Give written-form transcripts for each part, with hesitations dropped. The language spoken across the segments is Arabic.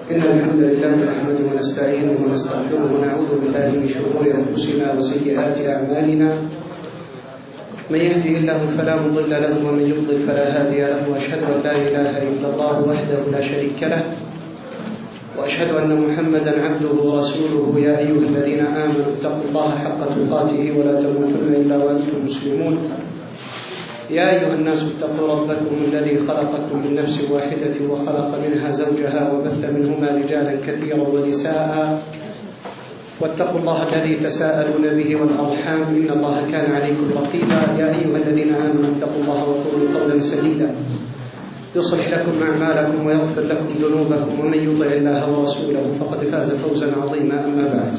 إن الحمد لله نحمده ونستعينه ونستغفره ونعوذ بالله من شرور أنفسنا وسيئات أعمالنا. من يهده الله فلا مضل له ومن يضلل فلا هادي له، وأشهد أن لا إله إلا الله وحده لا شريك له، وأشهد أن محمدا عبده ورسوله. يا أيها الذين آمنوا اتقوا الله حق تقاته ولا تموتن إلا وأنتم مسلمون. يا أيها الناس اتقوا ربكم الذي خلقكم من نفس واحدة وخلق منها زوجها وبث منهما رجالا كثيرا ونساء، واتقوا الله الذي تساءلون به والأرحام إن الله كان عليكم رقيبا. يا أيها الذين آمنوا اتقوا الله وقولوا قولا سديدا يصلح لكم أعمالكم ويغفر لكم ذنوبكم، ومن يطع الله ورسوله فقد فاز فوزا عظيما. أما بعد،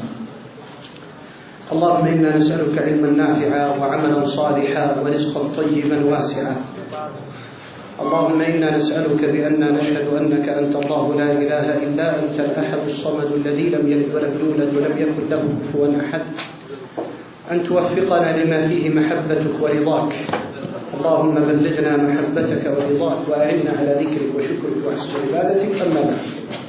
اللهم إنا نسألك علما نافعا وعملا صالحا ورزقا طيبا واسعا. اللهم إنا نسألك بأننا نشهد أنك أنت الله لا إله إلا أنت الأحد الصمد الذي لم يلد ولم يولد ولم يكن له كفوا أحد، أن توفقنا لما فيه محبتك ورضاك. اللهم بلغنا محبتك ورضاك وأعنا على ذكرك وشكرك وحسن عبادتك. أما بعد،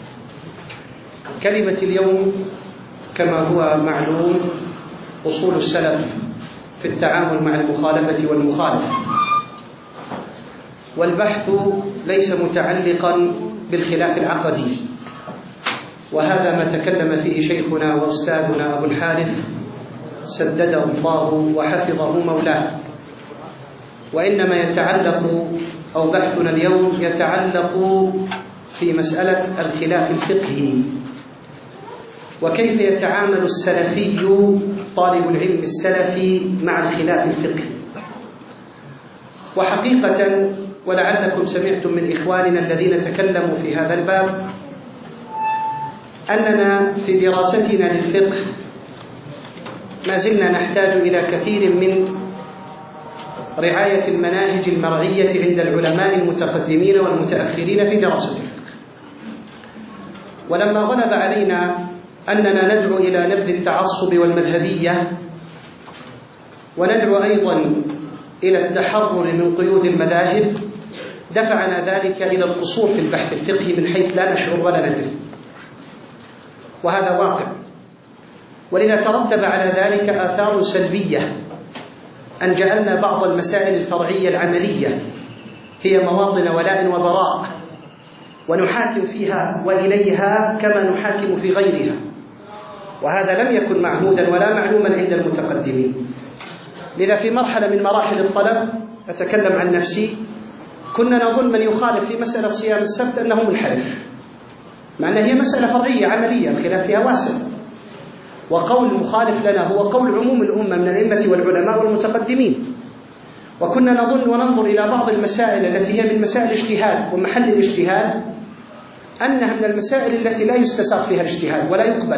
كلمة اليوم كما هو معلوم أصول السلف في التعامل مع المخالفة والمخالف، والبحث ليس متعلقا بالخلاف العقدي، وهذا ما تكلم فيه شيخنا وأستاذنا أبو الحارث سدده الله وحفظه مولاه. وإنما يتعلق أو بحثنا اليوم يتعلق في مسألة الخلاف الفقهي، وكيف يتعامل السلفي طالب العلم السلفي مع الخلاف الفقهي. وحقيقة ولعلكم سمعتم من إخواننا الذين تكلموا في هذا الباب أننا في دراستنا للفقه ما زلنا نحتاج إلى كثير من رعاية المناهج المرعية عند العلماء المتقدمين والمتأخرين في دراسة الفقه. ولما غلب علينا أننا ندعو إلى نبذ التعصب والمذهبية، وندعو أيضا إلى التحرر من قيود المذاهب، دفعنا ذلك إلى القصور في البحث الفقهي من حيث لا نشعر ولا ندري، وهذا واقع. ولذا ترتب على ذلك آثار سلبية، أن جعلنا بعض المسائل الفرعية العملية هي مواطن ولاء وبراء، ونحاكم فيها وإليها كما نحاكم في غيرها، وهذا لم يكن معهودا ولا معلوما عند المتقدمين. لذا في مرحلة من مراحل الطلب، أتكلم عن نفسي، كنا نظن من يخالف في مسألة صيام السبت أنه منحرف، مع أنها هي مسألة فرعية عملية الخلاف فيها واسع، وقول المخالف لنا هو قول عموم الأمة من الأئمة والعلماء والمتقدمين. وكنا نظن وننظر إلى بعض المسائل التي هي من مسائل الاجتهاد ومحل الاجتهاد أنها من المسائل التي لا يستساغ فيها الاجتهاد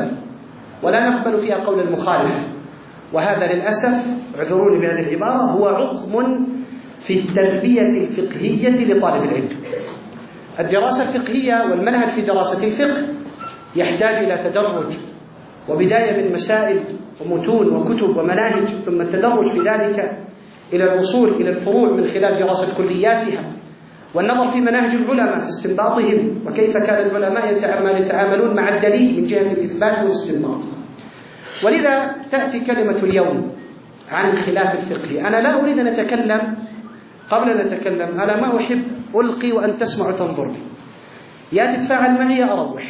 ولا نقبل فيها قول المخالف. وهذا للأسف، اعذروني بهذه العبارة، هو عقم في التربية الفقهية لطالب العلم. الدراسة الفقهية والمنهج في دراسة الفقه يحتاج إلى تدرج، وبداية من مسائل ومتون وكتب ومناهج، ثم التدرج في ذلك إلى الوصول إلى الفروع من خلال دراسة كلياتها، والنظر في مناهج العلماء في استنباطهم، وكيف كان العلماء يتعاملون مع الدليل من جهة الإثبات والاستنباط. ولذا تأتي كلمة اليوم عن الخلاف الفقهي. أنا لا أريد أن أتكلم، قبل أن أتكلم أنا ما أحب ألقي وأن تسمع وتنظر لي، يا تتفاعل معي يا أروح.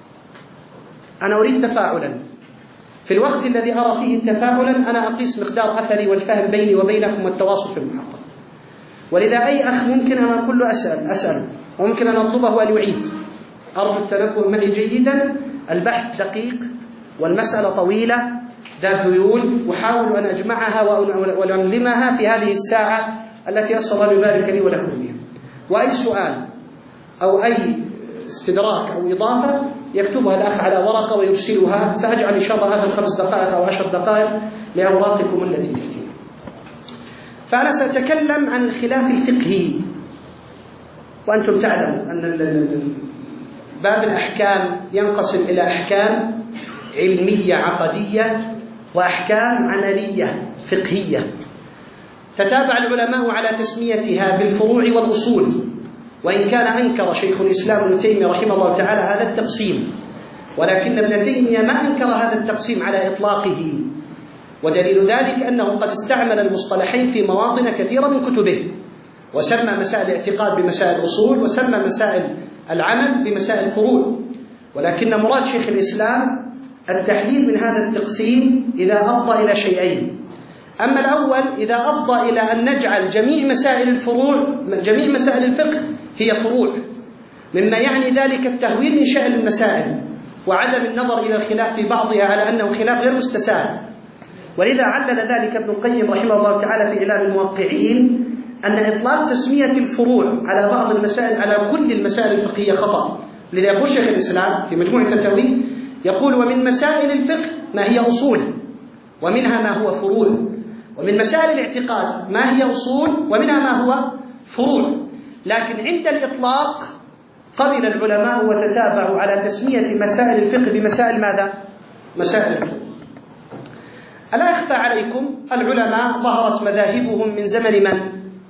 أنا أريد تفاعلا. في الوقت الذي أرى فيه تفاعلا أنا أقيس مقدار أثري والفهم بيني وبينكم والتواصل في المحاضرة. ولذا أي أخ ممكن أن أقول له أسأل، وممكن أن أطلبه أن يعيد. أرجو التنبه معي جيدا، البحث دقيق والمسألة طويلة ذات ذيول، أحاول أن أجمعها وألمها في هذه الساعة التي أسأل الله يبارك لي ولكم فيها. وأي سؤال أو أي استدراك أو إضافة يكتبها الأخ على ورقة ويرسلها، سأجعل إن شاء الله هذا 5 دقائق أو 10 دقائق لأوراقكم التي تأتينا. فأنا سأتكلم عن الخلاف الفقهي، وأنتم تعلموا أن باب الأحكام ينقسم إلى أحكام علمية عقدية وأحكام عملية فقهية. تتابع العلماء على تسميتها بالفروع والأصول، وإن كان أنكر شيخ الإسلام ابن تيمية رحمه الله تعالى هذا التقسيم، ولكن ابن تيمية ما أنكر هذا التقسيم على إطلاقه، ودليل ذلك أنه قد استعمل المصطلحين في مواطن كثيرة من كتبه، وسمى مسائل الاعتقاد بمسائل الأصول، وسمى مسائل العمل بمسائل الفروع. ولكن مراد شيخ الإسلام التحذير من هذا التقسيم إذا أفضى إلى شيئين: أما الأول إذا أفضى إلى أن نجعل جميع مسائل الفقه هي فروع، مما يعني ذلك التهويل من شأن المسائل وعدم النظر إلى الخلاف في بعضها على أنه خلاف غير مستساغ. ولذا علل ذلك ابن القيم رحمه الله تعالى في إعلام الموقعين أن إطلاق تسمية الفروع على بعض المسائل على كل المسائل الفقهية خطأ. لذا يقول شيخ الإسلام في مجموع فتاويه يقول: ومن مسائل الفقه ما هي أصول ومنها ما هو فروع، ومن مسائل الاعتقاد ما هي أصول ومنها ما هو فروع. لكن عند الإطلاق قبل العلماء وتتابعوا على تسمية مسائل الفقه بمسائل ماذا؟ مسائل الفروع. ألا أخفى عليكم العلماء ظهرت مذاهبهم من زمن من؟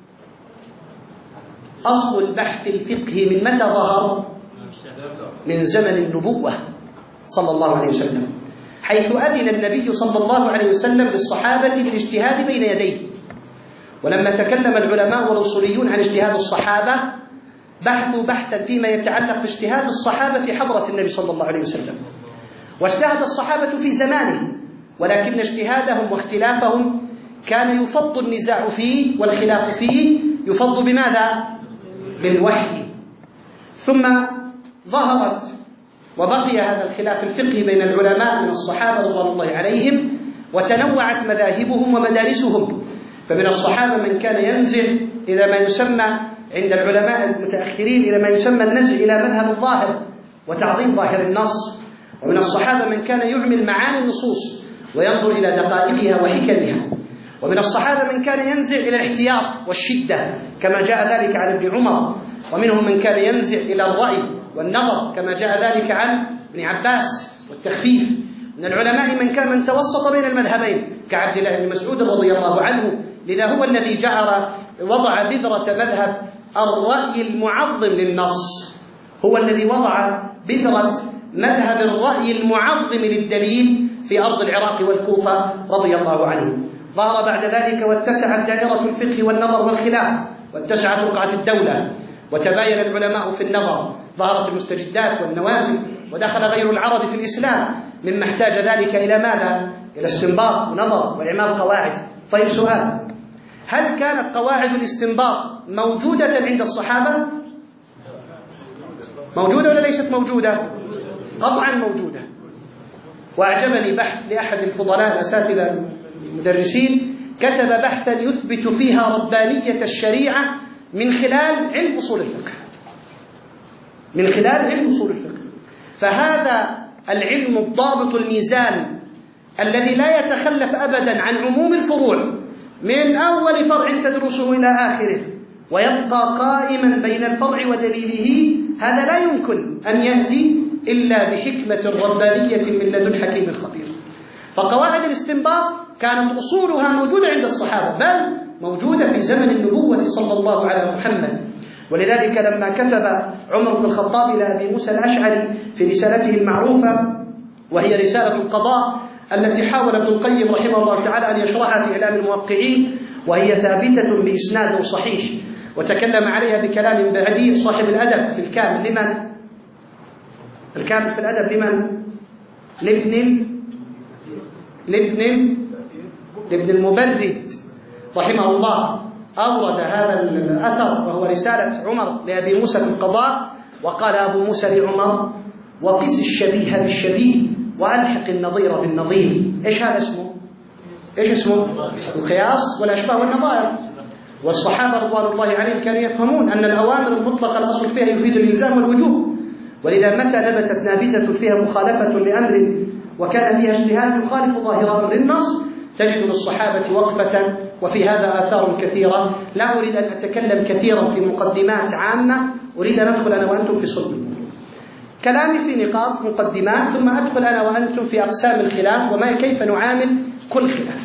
أصل البحث الفقهي من متى ظهر؟ من زمن النبوة صلى الله عليه وسلم، حيث أذن النبي صلى الله عليه وسلم للصحابة بالاجتهاد بين يديه. ولما تكلم العلماء والأصوليون عن اجتهاد الصحابة بحثوا بحثا فيما يتعلق باجتهاد الصحابة في حضرة النبي صلى الله عليه وسلم، واجتهد الصحابة في زمانه، ولكن اجتهادهم واختلافهم كان يفض النزاع فيه والخلاف فيه يفض بماذا؟ بالوحي. ثم ظهرت وبقي هذا الخلاف الفقهي بين العلماء من الصحابة رضوان الله عليهم، وتنوعت مذاهبهم ومدارسهم. فمن الصحابة من كان ينزع إلى ما يسمى عند العلماء المتأخرين إلى ما يسمى النزع إلى مذهب الظاهر وتعظيم ظاهر النص، ومن الصحابة من كان يعمل معاني النصوص وينظر إلى دقائقها وحكمها، ومن الصحابة من كان ينزع إلى الاحتياط والشدة كما جاء ذلك عن ابن عمر، ومنهم من كان ينزع إلى الرأي والنظر كما جاء ذلك عن ابن عباس والتخفيف. من العلماء من توسط بين المذهبين كعبد الله بن مسعود رضي الله عنه، لذا هو الذي وضع بذرة مذهب الرأي المعظم للنص، هو الذي وضع بذرة مذهب الرأي المعظم للدليل في أرض العراق والكوفة رضي الله عنه. ظهر بعد ذلك واتسعت دائرة الفقه والنظر والخلاف، واتسعت رقعة الدولة، وتباين العلماء في النظر، ظهرت المستجدات والنوازل، ودخل غير العرب في الإسلام، مما احتاج ذلك إلى ماذا؟ إلى استنباط ونظر وإعمال قواعد. طيب سؤال: هل كانت قواعد الاستنباط موجودة عند الصحابة؟ موجودة ولا ليست موجودة؟ قطعا موجودة. وأعجبني بحث لأحد الفضلاء الأساتذة المدرسين، كتب بحثا يثبت فيها ربانية الشريعة من خلال علم أصول الفقه، من خلال علم أصول الفقه. فهذا العلم الضابط الميزان الذي لا يتخلف أبدا عن عموم الفروع من أول فرع تدرسه إلى آخره، ويبقى قائما بين الفرع ودليله، هذا لا يمكن أن يأتي إلا بحكمة ربانية من لدن حكيم خبير. فقواعد الاستنباط كانت أصولها موجودة عند الصحابة، بل موجودة في زمن النبوة صلى الله على محمد. ولذلك لما كتب عمر بن الخطاب إلى أبي موسى الأشعري في رسالته المعروفة وهي رسالة القضاء التي حاول ابن القيم رحمه الله تعالى أن يشرحها في إعلام الموقعين، وهي ثابتة بإسناد صحيح، وتكلم عليها بكلام بعدي صاحب الأدب في الكامل. لمن؟ الكامل في الأدب لمن؟ لابن المبرد رحمه الله، أورد هذا الأثر وهو رسالة عمر لأبي موسى في القضاء. وقال أبو موسى لعمر: وقس الشبيه بالشبيه وألحق النظير بالنظير. إيش هذا اسمه؟ إيش اسمه؟ القياس والأشباه والنظائر. والصحابة رضوان الله عليهم كانوا يفهمون أن الأوامر المطلقة الأصل فيها يفيد الإلزام والوجوب، ولذا متى نبتت نابتة فيها مخالفة لأمر وكان فيها اجتهاد يخالف ظاهره للنص تجد للصحابة وقفة، وفي هذا آثار كثيرة. لا أريد أن أتكلم كثيرا في مقدمات عامة، أريد أن أدخل أنا وأنتم في صلب كلامي في نقاط مقدمات، ثم أدخل أنا وأنتم في أقسام الخلاف وما كيف نعامل كل خلاف.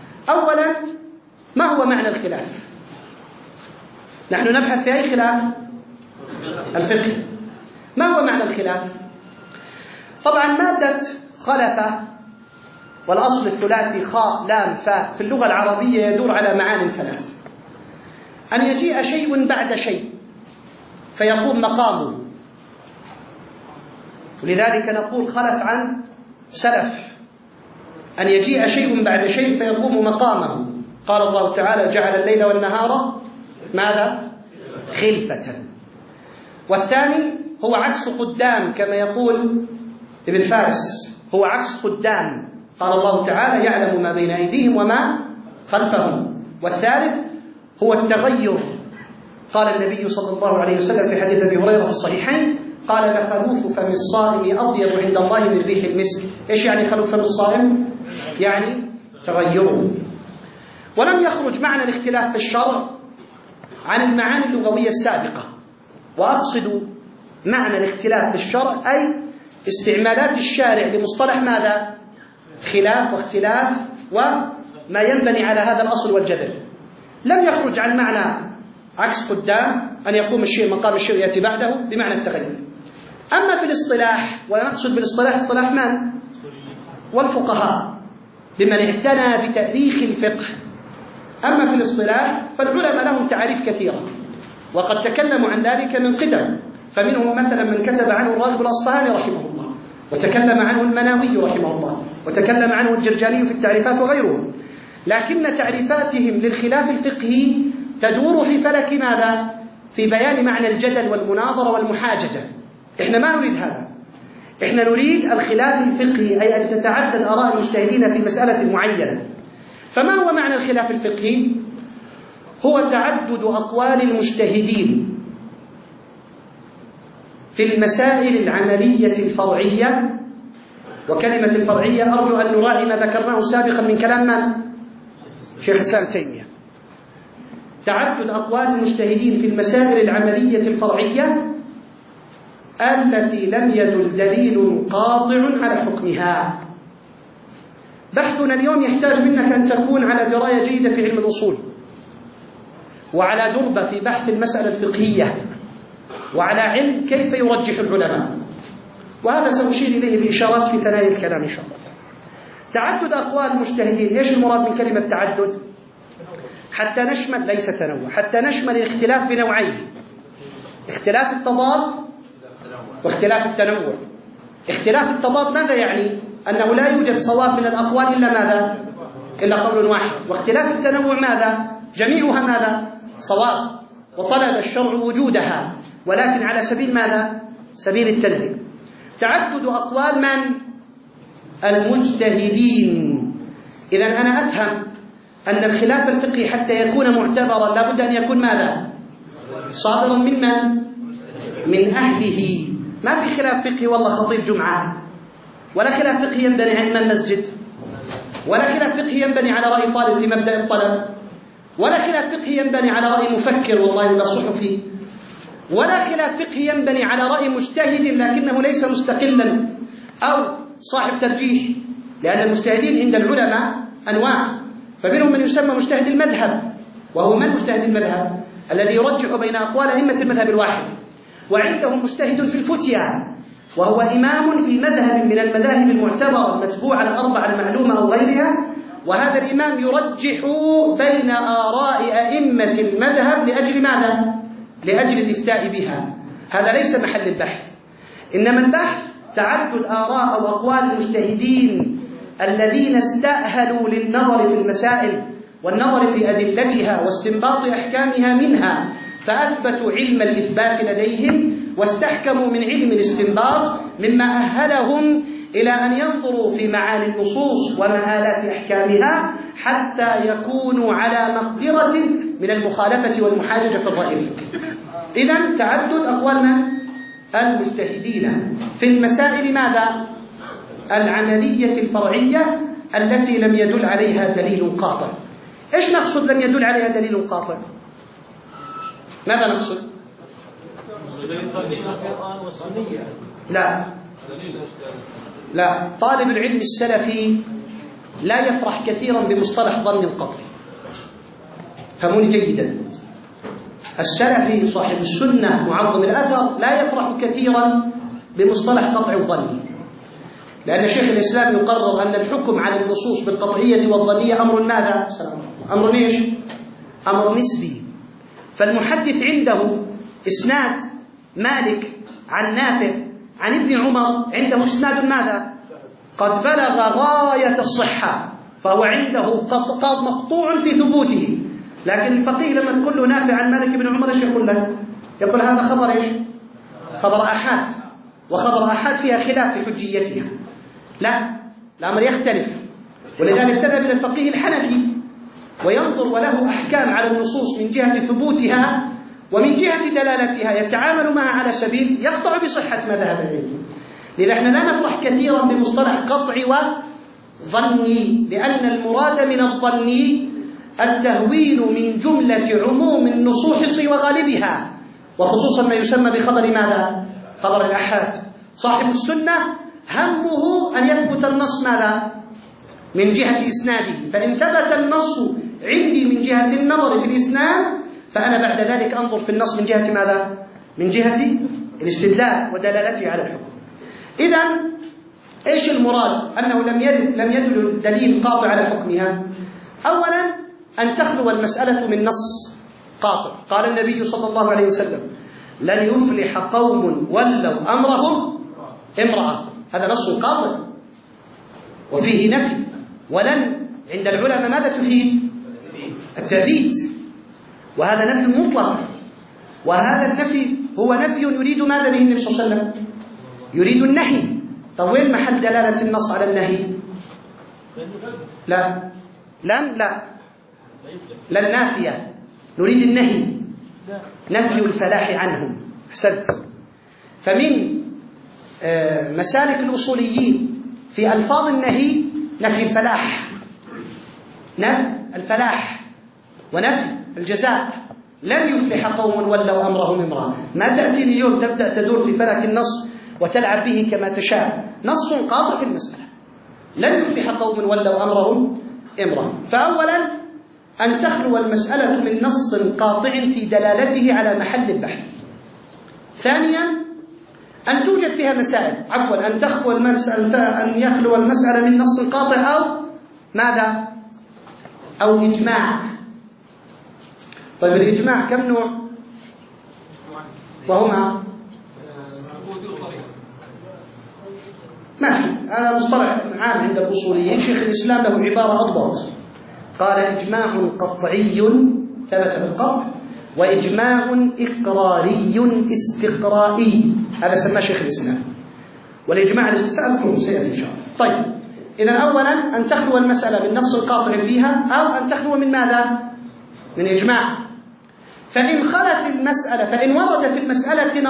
أولا، ما هو معنى الخلاف؟ نحن نبحث في أي خلاف؟ الفقه. ما هو معنى الخلاف؟ طبعا مادة خلف والأصل الثلاثي خاء لام فاء في اللغة العربية يدور على معان ثلاث: أن يجيء شيء بعد شيء فيقوم مقامه، ولذلك نقول خلف عن سلف، أن يجيء شيء بعد شيء فيقوم مقامه. قال الله تعالى: جعل الليل والنهار ماذا؟ خلفة. والثاني هو عكس قدام، كما يقول ابن فارس، هو عكس قدام. قال الله تعالى: يعلم ما بين أيديهم وما خلفهم. والثالث هو التغير. قال النبي صلى الله عليه وسلم في حديث أبي هريرة في الصحيحين: قال: لخلوف فم الصائم أطيب عند الله من ريح المسك. إيش يعني خلوف فم الصائم؟ يعني تغيره. ولم يخرج معنى الاختلاف في الشرع عن المعاني اللغوية السابقة، وأقصد معنى الاختلاف في الشرع أي استعمالات الشارع لمصطلح ماذا؟ خلاف واختلاف وما ينبني على هذا الأصل والجذر. لم يخرج عن معنى عكس قدام، أن يقوم الشيء مقام الشيء يأتي بعده بمعنى التغير. أما في الاصطلاح، ونقصد بالاصطلاح اصطلاح من؟ والفقهاء، بمن اعتنى بتأريخ الفقه. أما في الاصطلاح فالعلماء لهم تعاريف كثيرة، وقد تكلموا عن ذلك من قدم، فمنهم مثلا من كتب عنه الراغب الأصفهاني رحمه الله، وتكلم عنه المناوي رحمه الله، وتكلم عنه الجرجاني في التعريفات وغيرهم. لكن تعريفاتهم للخلاف الفقهي تدور في فلك ماذا؟ في بيان معنى الجدل والمناظرة والمحاججة. إحنا ما نريد هذا، إحنا نريد الخلاف الفقهي، أي أن تتعدد آراء المجتهدين في مسألة معينة. فما هو معنى الخلاف الفقهي؟ هو تعدد أقوال المجتهدين في المسائل العملية الفرعية. وكلمة الفرعية أرجو أن نراعي ما ذكرناه سابقا من كلام من؟ شيخ الإسلام تيمية. تعدد أقوال المجتهدين في المسائل العملية الفرعية التي لم يدل دليل قاطع على حكمها. بحثنا اليوم يحتاج منك أن تكون على دراية جيدة في علم الأصول، وعلى دربة في بحث المسألة الفقهية، وعلى علم كيف يرجح العلماء، وهذا سأشير إليه بإشارات في ثنايا الكلام إن شاء الله. تعدد أقوال المجتهدين، إيش المراد من كلمة تعدد؟ حتى نشمل، ليس تنوع، حتى نشمل الاختلاف بنوعين: اختلاف التضاد واختلاف التنوع. اختلاف التضاد ماذا يعني؟ أنه لا يوجد صواب من الأقوال إلا ماذا؟ إلا قول واحد. واختلاف التنوع ماذا؟ جميعها ماذا؟ صواب، وطلب الشرع وجودها، ولكن على سبيل ماذا؟ سبيل التنويع. تعدد أقوال من؟ المجتهدين. إذن أنا أفهم أن الخلاف الفقهي حتى يكون معتبرا لابد أن يكون ماذا؟ صادرا من من؟ من أهله. ما في خلاف فقهي والله خطيب جمعة، ولا خلاف فقهي ينبني على إمام مسجد، ولا خلاف فقهي ينبني على رأي طالب في مبدأ الطلب، ولا خلاف فقهي ينبني على رأي مفكر والله ولا صحفي، ولا خلاف فقهي ينبني على رأي مجتهد لكنه ليس مستقلا أو صاحب ترجيح. لأن المجتهدين عند العلماء أنواع، فمنهم من يسمى مجتهد المذهب، وهو من مجتهد المذهب؟ الذي يرجح بين أقوال أئمة المذهب الواحد. وعندهم مجتهد في الفتيا، وهو إمام في مذهب من المذاهب المعتبرة المتبوعة الأربعة المعلومة أو غيرها، وهذا الإمام يرجح بين آراء أئمة المذهب لأجل ماذا؟ لأجل الإفتاء بها. هذا ليس محل البحث، إنما البحث تعدد آراء أو أقوال المجتهدين الذين استأهلوا للنظر في المسائل والنظر في أدلتها واستنباط أحكامها منها، فأثبتوا علم الإثبات لديهم واستحكموا من علم الاستنباط، مما أهلهم إلى أن ينظروا في معاني النصوص ومآلات أحكامها حتى يكونوا على مقدرة من المخالفة والمحاججة في الرأي الفقهي. إذن تعدد أقوال من؟ المجتهدين في المسائل ماذا؟ العملية الفرعية التي لم يدل عليها دليل قاطع. إيش نقصد لم يدل عليها دليل قاطع؟ ماذا نقصد؟ لا، طالب العلم السلفي لا يفرح كثيرا بمصطلح ظن القطع. فهموني جيدا، السلفي صاحب السنة معظم الأثر لا يفرح كثيرا بمصطلح قطع الظن، لأن شيخ الإسلام يقرر أن الحكم على النصوص بالقطعية والظنية أمر ماذا؟ أمر إيش؟ أمر نسبي. فالمحدث عنده إسناد مالك عن نافع عن ابن عمر عنده إسناد ماذا؟ قد بلغ غاية الصحة، فهو عنده قد مقطوع في ثبوته. لكن الفقيه لما تقول له نافع عن مالك بن عمر ايش يقول لك؟ يقول هذا خبر ايش؟ خبر آحاد، وخبر آحاد فيها خلاف في حجيتها. لا، الأمر يختلف. ولذلك تذهب إلى الفقيه الحنفي وينظر وله أحكام على النصوص من جهة ثبوتها ومن جهة دلالتها، يتعامل معها على سبيل يقطع بصحة مذهب العلم. لذا احنا لا نفرح كثيرا بمصطلح قطع وظني، لأن المراد من الظني التهويل من جملة عموم النصوص وغالبها، وخصوصا ما يسمى بخبر ماذا؟ خبر الآحاد. صاحب السنة همه أن يثبت النص ماذا؟ من جهة إسناده، فإن ثبت النص عندي من جهة النظر في الإسناد فأنا بعد ذلك أنظر في النص من جهة ماذا؟ من جهة الاستدلال ودلالته على الحكم. إذن إيش المراد؟ أنه لم يدل دليل قاطع على حكمها. أولا أن تخلو المسألة من نص قاطع. قال النبي صلى الله عليه وسلم: لن يفلح قوم ولوا أمرهم امرأة. هذا نص قاطع وفيه نفي. ولن عند العلماء ماذا تفيد؟ التأبيد، وهذا نفي مطلق. وهذا النفي هو نفي يريد ماذا به النبي صلى الله عليه وسلم؟ يريد النهي. طب وين محل دلالة النص على النهي؟ لا، لن نافية، نريد النهي، نفي الفلاح عنهم. أحسنت. فمن مسالك الأصوليين في ألفاظ النهي نفي الفلاح، نفي الفلاح ونفي الجزاء. لن يفلح قوم ولوا أمرهم امرأة. ما تأتيني اليوم تبدأ تدور في فلك النص وتلعب به كما تشاء. نص قاطع في المسألة: لن يفلح قوم ولوا أمرهم امرأة. فأولا أن تخلو المسألة من نص قاطع في دلالته على محل البحث. ثانيا أن توجد فيها مسائل، أن تخلو المسألة، أن يخلو المسألة من نص قاطع أو ماذا؟ أو إجماع. طيب الإجماع كم نوع؟ وهما ماشي، هذا مصطلح عام عند الأصوليين. شيخ الإسلام له عبارة أضبط، قال: إجماع قطعي ثبت بالقطع، وإجماع إقراري استقرائي. هذا سماه شيخ الإسلام. والإجماع سأذكره سيأتي إن شاء الله. طيب، إذن أولا أن تخلو المسألة من نص قاطع فيها، أو أن تخلو من ماذا؟ من إجماع. فإن خلت المسألة، فإن ورد في المسألة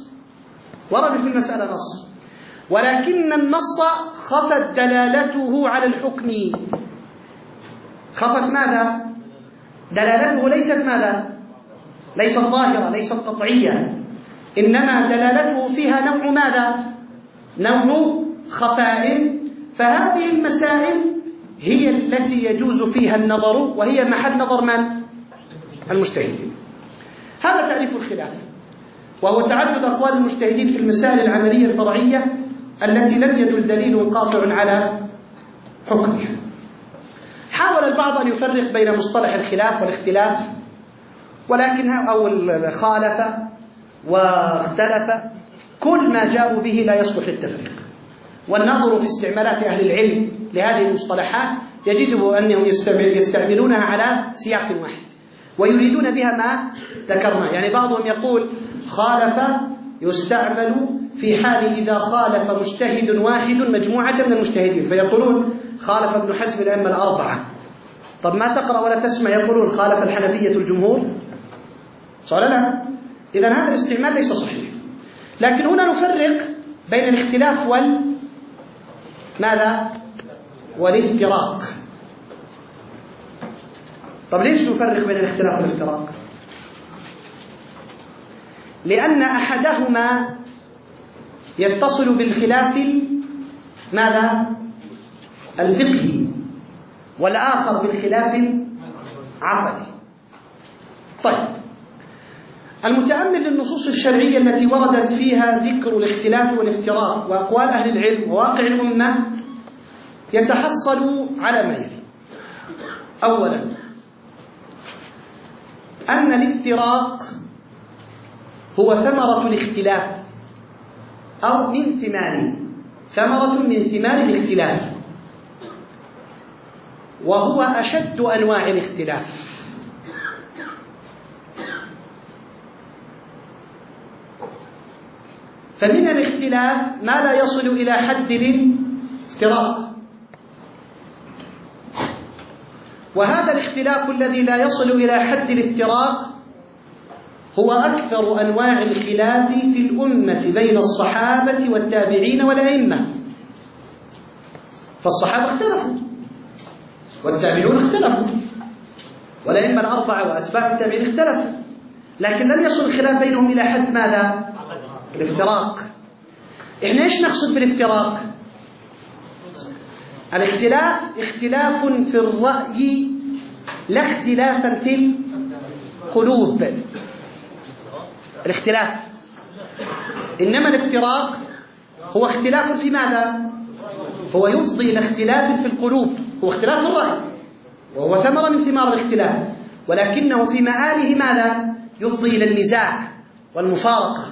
نص، ولكن النص خفت دلالته على الحكم. خفت ماذا؟ دلالته ليست ماذا؟ ليست ظاهرة، ليست قطعية، إنما دلالته فيها نوع ماذا؟ نوع خفاء. فهذه المسائل هي التي يجوز فيها النظر، وهي محل نظر من؟ المجتهدين. هذا تعريف الخلاف، وهو تعدد أقوال المجتهدين في المسائل العملية الفرعية التي لم يدل دليل قاطع على حكمها. حاول البعض أن يفرق بين مصطلح الخلاف والاختلاف، ولكنها أو خالف واختلف، كل ما جاءوا به لا يصلح للتفريق. والناظر في استعمالات أهل العلم لهذه المصطلحات يجده أنهم يستعملونها على سياق واحد، ويريدون بها ما ذكرنا. يعني بعضهم يقول خالف يستعمل في حال إذا خالف مجتهد واحد مجموعة من المجتهدين، فيقولون خالف ابن حزم الأئمة الأربعة. طب ما تقرأ ولا تسمع يقولون خالف الحنفية الجمهور، صح ولا لا؟ إذن هذا الاستعمال ليس صحيح. لكن هنا نفرق بين الاختلاف ماذا؟ والافتراق. طب ليش نفرق بين الاختلاف والافتراق؟ لأن أحدهما يتصل بالخلاف ماذا؟ الفقهي، والآخر بالخلاف العقدي. طيب، المتأمل للنصوص الشرعية التي وردت فيها ذكر الاختلاف والافتراق وأقوال أهل العلم وواقع الأمة يتحصل على ما يلي: أولا، أن الافتراق هو ثمرة الاختلاف أو من ثماره، ثمرة من ثمار الاختلاف، وهو أشد أنواع الاختلاف. فمن الاختلاف ما لا يصل إلى حد الافتراق، وهذا الاختلاف الذي لا يصل إلى حد الافتراق هو أكثر أنواع الخلاف في الأمة بين الصحابة والتابعين والأئمة. فالصحابة اختلفوا والتابعون اختلفوا والأئمة الأربعة وأتباع التابعين اختلفوا، لكن لم يصل الخلاف بينهم إلى حد ماذا؟ الافتراق. إحنا إيش نقصد بالافتراق؟ الاختلاف اختلاف في الرأي لا اختلافا في القلوب. الاختلاف، إنما الافتراق هو اختلاف في ماذا؟ هو يفضي إلى اختلاف في القلوب، هو اختلاف الرأي وهو ثمرة من ثمار الاختلاف، ولكنه في مآله ماذا؟ يفضي إلى النزاع والمفارقة.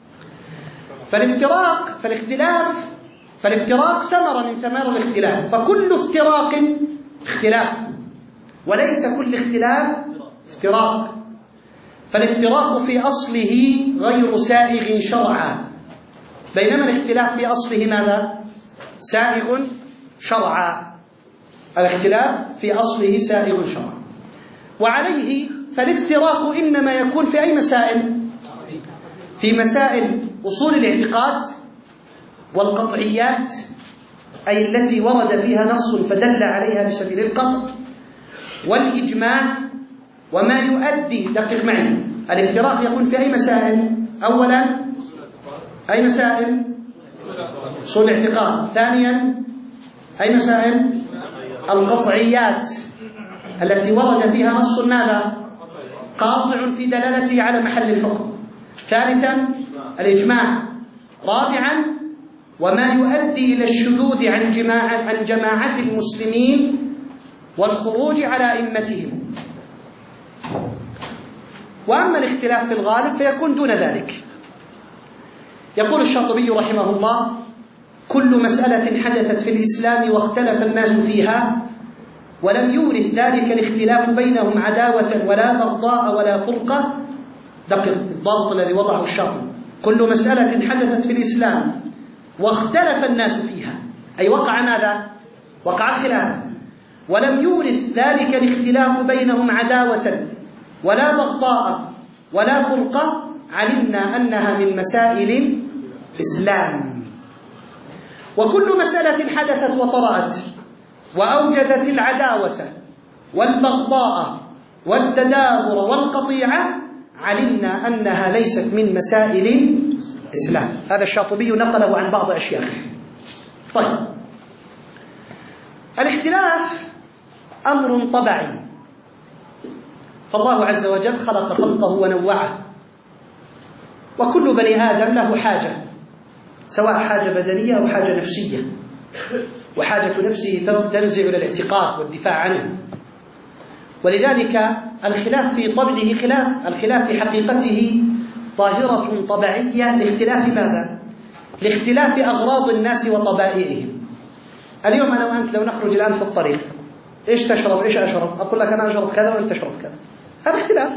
فالافتراق ثمرة من ثمار الاختلاف، فكل افتراق اختلاف وليس كل اختلاف افتراق. فالافتراق في أصله غير سائغ شرعا، بينما الاختلاف في أصله ماذا؟ سائغ شرعا. الاختلاف في أصله سائغ شرعا، وعليه فالافتراق إنما يكون في أي مسائل؟ في مسائل أصول الاعتقاد والقطعيات، أي التي ورد فيها نص فدل عليها بسبيل القطع، والإجماع، وما يؤدي، دقق معي، الافتراق يكون في أي مسائل؟ أولا أي مسائل؟ أصول الاعتقاد. ثانيا أي مسائل؟ القطعيات التي ورد فيها نص ماذا؟ قاطع في دلالته على محل الحكم. ثالثا الإجماع. رابعا وما يؤدي إلى الشذوذ عن جماعة المسلمين والخروج على أئمتهم. وأما الاختلاف في الغالب فيكون دون ذلك. يقول الشاطبي رحمه الله: كل مسألة حدثت في الإسلام واختلف الناس فيها ولم يورث ذلك الاختلاف بينهم عداوة ولا بغضاء ولا فرقة. دقق الضابط الذي وضعه الشاطبي: كل مسألة حدثت في الإسلام واختلف الناس فيها، أي وقع ماذا؟ وقع الخلاف، ولم يورث ذلك الاختلاف بينهم عداوة ولا بغضاء ولا فرقة، علمنا أنها من مسائل الإسلام. وكل مسألة حدثت وطرأت وأوجدت العداوة والبغضاء والتدابر والقطيعة، علمنا أنها ليست من مسائل الإسلام. هذا الشاطبي نقله عن بعض أشياخه. طيب، الاختلاف أمر طبيعي، فالله عز وجل خلق خلقه ونوعه، وكل بني آدم له حاجة، سواء حاجة بدنية أو حاجة نفسية، وحاجة نفسه تنزع إلى الاعتقاد والدفاع عنه. ولذلك الخلاف في طبعه خلاف، الخلاف في حقيقته ظاهرة طبيعية لاختلاف ماذا؟ لاختلاف أغراض الناس وطبائعهم. اليوم أنا وأنت لو نخرج الآن في الطريق، إيش تشرب؟ إيش أشرب؟ أقول لك أنا أشرب كذا وأنت تشرب كذا، هذا اختلاف.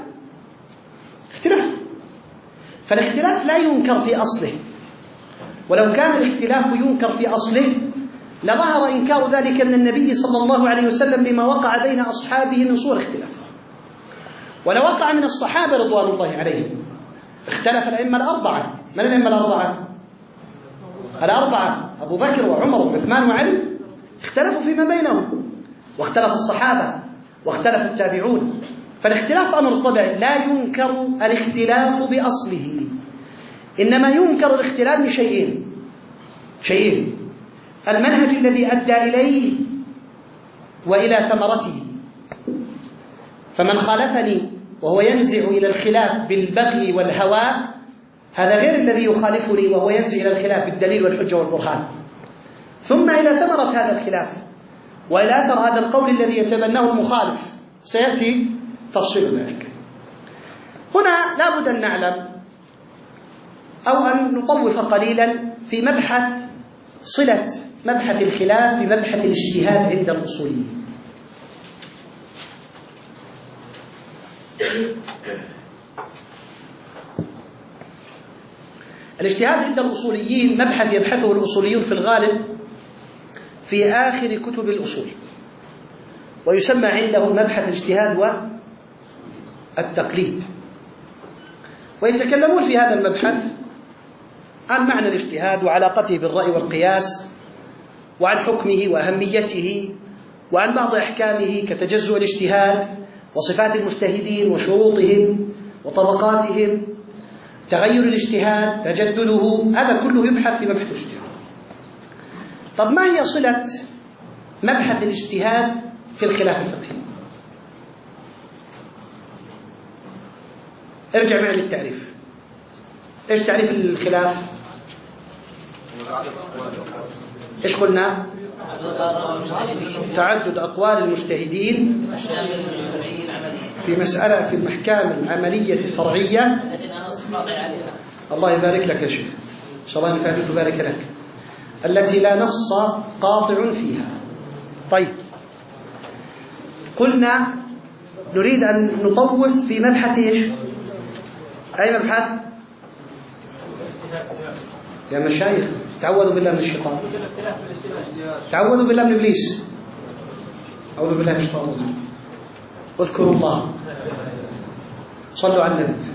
فالاختلاف لا ينكر في أصله، ولو كان الاختلاف ينكر في أصله لظهر إنكار ذلك من النبي صلى الله عليه وسلم لما وقع بين أصحابه من صور اختلاف. ولو وقع من الصحابة رضوان الله عليهم، اختلف الأئمة الأربعة. من الأئمة الأربعة؟ الأربعة أبو بكر وعمر وعثمان وعلي، اختلفوا فيما بينهم، واختلف الصحابة واختلف التابعون. فالاختلاف أمر طبيعي لا ينكر الاختلاف بأصله، إنما ينكر الاختلاف بشيئين: المنهج الذي أدى إليه وإلى ثمرته. فمن خالفني وهو ينزع إلى الخلاف بالبغي والهوى، هذا غير الذي يخالفني وهو ينزع إلى الخلاف بالدليل والحجة والبرهان. ثم إلى ثمرة هذا الخلاف وإلى أثر هذا القول الذي يتبناه المخالف سيأتي تفصيل ذلك. هنا لا بد أن نعلم أو أن نطوف قليلا في مبحث صلة مبحث الخلاف بمبحث الاجتهاد عند الأصوليين. الاجتهاد عند الأصوليين مبحث يبحثه الأصوليون في الغالب في آخر كتب الأصول، ويسمى عندهم مبحث الاجتهاد والتقليد، ويتكلمون في هذا المبحث عن معنى الاجتهاد وعلاقته بالرأي والقياس، وعن حكمه وأهميته، وعن بعض أحكامه كتجزؤ الاجتهاد وصفات المجتهدين وشروطهم وطبقاتهم، تغير الاجتهاد، تجدده، هذا كله يبحث في مبحث الاجتهاد. طب ما هي صلة مبحث الاجتهاد في الخلاف الفقهي؟ ارجع معي للتعريف. ايش تعريف الخلاف؟ ايش قلنا؟ تعدد أقوال المجتهدين في مسألة في الأحكام العملية الفرعية. الله يبارك لك يا شيخ، إن شاء الله ينفعك ويبارك لك. التي لا نص قاطع فيها. طيب، قلنا نريد أن نطوف في مبحث ايش؟ أي مبحث؟ يا مشايخ تعوذوا بالله من الشيطان، تعوذوا بالله من إبليس، أعوذ بالله من الشيطان الرجيم، واذكروا الله، صلوا على النبي.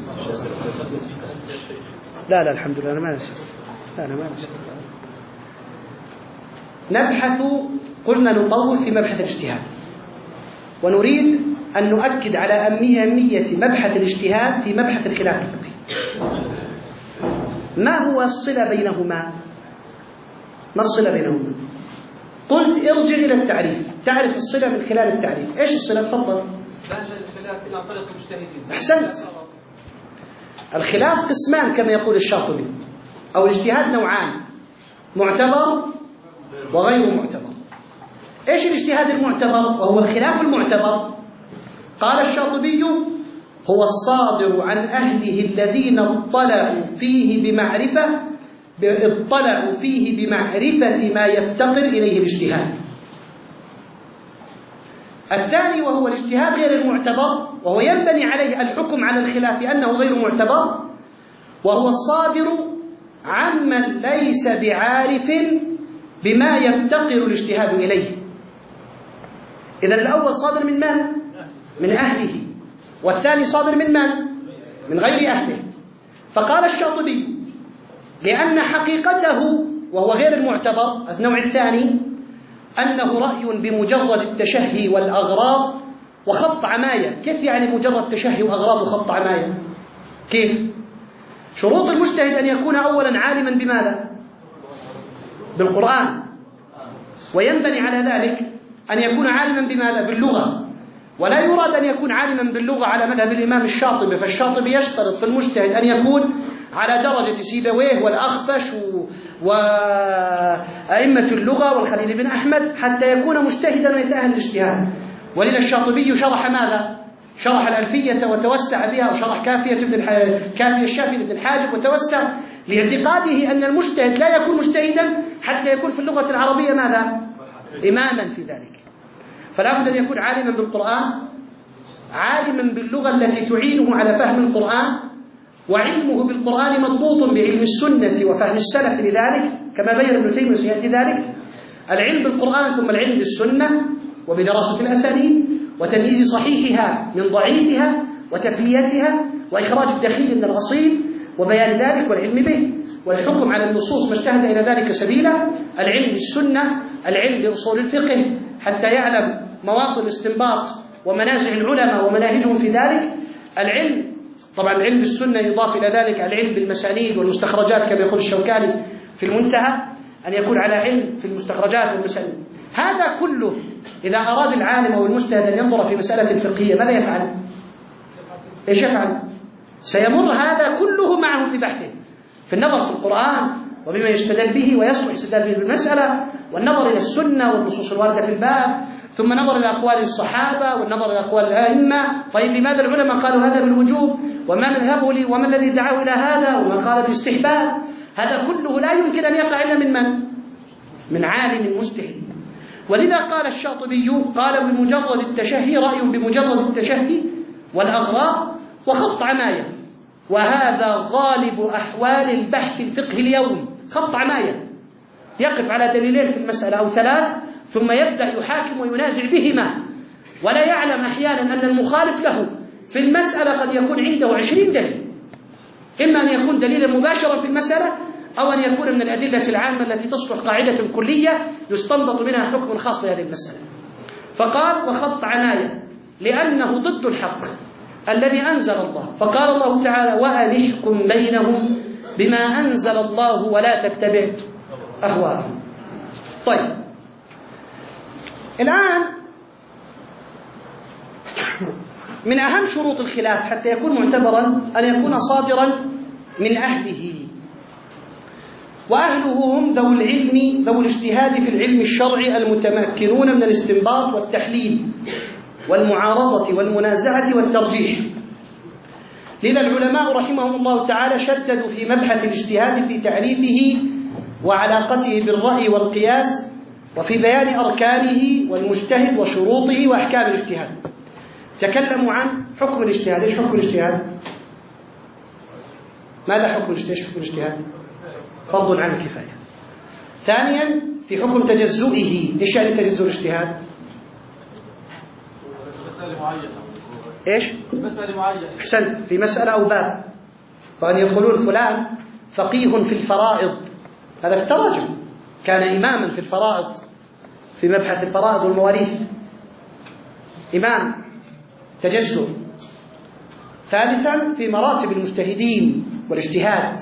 لا الحمد لله أنا ما نسيت، أنا ما نسيت. نبحث، قلنا نطوف في مبحث الاجتهاد، ونريد أن نؤكد على أهمية مبحث الاجتهاد في مبحث الخلاف الفقهي. ما هو الصلة بينهما؟ ما الصلة بينهما؟ قلت ارجع إلى التعريف، تعرف الصلة من خلال التعريف. إيش الصلة؟ تفضل. لا الخلاف إلا عن طريق المجتهدين. أحسنت. الخلاف قسمان كما يقول الشاطبي، أو الاجتهاد نوعان، معتبر وغير معتبر. إيش الاجتهاد المعتبر وهو الخلاف المعتبر؟ قال الشاطبي: هو الصادر عن أهله الذين اطلعوا فيه بمعرفة ما يفتقر إليه الاجتهاد. الثاني وهو الاجتهاد غير المعتبر، وهو ينبني عليه الحكم على الخلاف أنه غير معتبر، وهو الصادر عمن ليس بعارف بما يفتقر الاجتهاد إليه. إذن الأول صادر من من؟ من أهله، والثاني صادر من من؟ من غير أهله. فقال الشاطبي: لأن حقيقته وهو غير المعتبر النوع الثاني أنه رأي بمجرد التشهي والأغراض وخط عماية. كيف يعني مجرد تشهي وأغراض وخط عماية؟ كيف؟ شروط المجتهد أن يكون أولا عالما بماذا؟ بالقرآن، وينبني على ذلك أن يكون عالما بماذا؟ باللغة. ولا يراد أن يكون عالما باللغة على مذهب الإمام الشاطبي، فالشاطبي يشترط في المجتهد أن يكون على درجة سيبويه والأخفش وأئمة اللغة والخليل بن أحمد حتى يكون مجتهدا ويتأهل الاجتهاد. ولذا الشاطبي شرح ماذا؟ شرح الألفية وتوسع بها، وشرح كافية الشافعي بن الحاجب وتوسع، لاعتقاده أن المجتهد لا يكون مجتهدا حتى يكون في اللغة العربية ماذا؟ إماما في ذلك. فلا بد أن يكون عالما بالقرآن، عالما باللغة التي تعينه على فهم القرآن، وعلمه بالقرآن مضبوط بعلم السنة وفهم السلف لذلك كما بين ابن تيمية سيأتي ذلك. العلم بالقرآن ثم العلم بالسنة وبدراسة الأسانيد وتمييز صحيحها من ضعيفها وتفليتها وإخراج الدخيل من الأصيل وبيان ذلك والعلم به والحكم على النصوص ما اجتهد إلى ذلك سبيلا. العلم بالسنة، العلم بأصول الفقه حتى يعلم مواطن الاستنباط ومنازع العلماء ومناهجهم في ذلك. العلم طبعا العلم بالسنة يضاف إلى ذلك العلم بالمسانيد والمستخرجات كما يقول الشوكاني في المنتهى، أن يكون على علم في المستخرجات والمسانيد. هذا كله إذا أراد العالم أو المجتهد أن ينظر في مسألة فقهية ماذا يفعل؟ إيش يفعل؟ سيمر هذا كله معه في بحثه، في النظر في القرآن وبما يستدل به ويصلح استدلال به بالمسألة، والنظر إلى السنة والنصوص الواردة في الباب، ثم نظر إلى أقوال الصحابة والنظر إلى أقوال الأئمة. طيب لماذا العلماء قالوا هذا بالوجوب؟ وما مذهبه وما الذي دعاه إلى هذا؟ وما قال بالاستحباب؟ هذا كله لا يمكن أن يقع إلا من من؟ من عالم مجتهد. ولذا قال الشاطبي قال بمجرد التشهي رأي بمجرد التشهي والأغراء وخط عماية، وهذا غالب أحوال البحث الفقهي اليوم. خط عماية، يقف على دليلين في المسألة أو ثلاث ثم يبدأ يحاكم وينازع بهما، ولا يعلم أحيانا أن المخالف له في المسألة قد يكون عنده 20 دليل، إما أن يكون دليلا مباشرا في المسألة أو أن يكون من الأدلة العامة التي تصبح قاعدة كلية يستنبط منها حكم خاص بهذه المسألة. فقال وخط عناية لأنه ضد الحق الذي أنزل الله، فقال الله تعالى وأن احكم بينهم بما أنزل الله ولا تتبع أهواءهم. طيب الآن من أهم شروط الخلاف حتى يكون معتبرا أن يكون صادرا من أهله، وأهله هم ذو العلم ذو الاجتهاد في العلم الشرعي المتمكنون من الاستنباط والتحليل والمعارضة والمنازعة والترجيح. لذا العلماء رحمهم الله تعالى شددوا في مبحث الاجتهاد في تعريفه وعلاقته بالرأي والقياس، وفي بيان أركانه والمجتهد وشروطه وأحكام الاجتهاد. تكلموا عن حكم الاجتهاد. إيش حكم الاجتهاد؟ ماذا حكم الاجتهاد؟ إيش حكم الاجتهاد؟ فرض عن الكفاية. ثانيا في حكم تجزئه. إيش يعني تجزؤ الاجتهاد؟ مسألة معينة. إيش؟ مسألة معينة. أحسنت، في مسألة أو باب. فأن يقولون فلان فقيه في الفرائض، هذا في التراجم، كان إماما في الفرائض في مبحث الفرائض والمواريث، إمام، تجزؤ. ثالثا في مراتب المجتهدين والاجتهاد.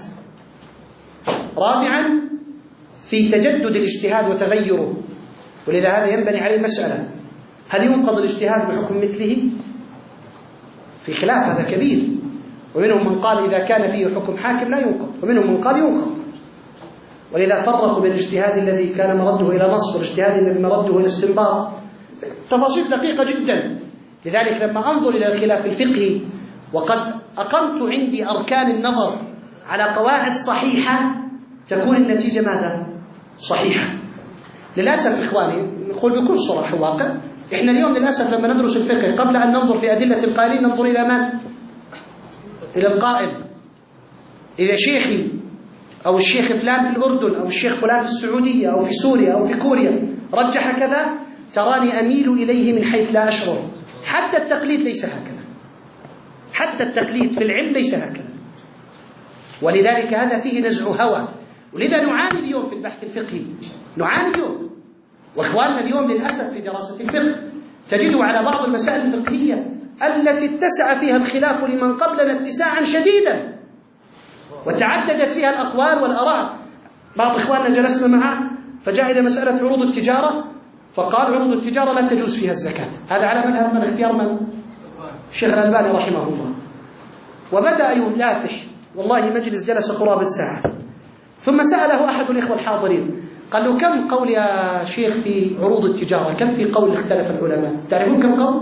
رابعا في تجدد الاجتهاد وتغيره، ولذا هذا ينبني عليه المسألة: هل ينقض الاجتهاد بحكم مثله؟ في خلاف هذا كبير، ومنهم من قال إذا كان فيه حكم حاكم لا ينقض، ومنهم من قال ينقض. ولذا فرقوا بين الاجتهاد الذي كان مرده إلى نص والاجتهاد الذي مرده إلى استنباط، تفاصيل دقيقة جدا. لذلك لما أنظر إلى الخلاف الفقهي وقد أقمت عندي أركان النظر على قواعد صحيحة، تكون النتيجة ماذا؟ صحيحة. للأسف إخواني نقول بكل صراحة وواقع، إحنا اليوم للأسف لما ندرس الفقه قبل أن ننظر في أدلة القائلين ننظر إلى من؟ إلى القائل. إذا شيخي أو الشيخ فلان في الأردن أو الشيخ فلان في السعودية أو في سوريا أو في كوريا رجح كذا، تراني أميل إليه من حيث لا أشعر. حتى التقليد ليس هكذا، حتى التقليد في العلم ليس هكذا. ولذلك هذا فيه نزع هوى، ولذا نعاني اليوم في البحث الفقهي، نعاني اليوم. وإخواننا اليوم للأسف في دراسة الفقه تجدوا على بعض المسائل الفقهية التي اتسع فيها الخلاف لمن قبلنا اتساعا شديدا وتعددت فيها الأقوال والآراء. بعض إخواننا جلسنا معه فجاء إلى مسألة عروض التجارة فقال عروض التجارة لا تجوز فيها الزكاة. هذا على مذهب من؟ اختيار من؟ الشيخ الألباني رحمه الله. وبدأ يلافح، والله مجلس جلس قرابة ساعة، ثم سأله أحد الإخوة الحاضرين قال له كم قول يا شيخ في عروض التجارة؟ كم في قول اختلف العلماء؟ تعرفون كم قول؟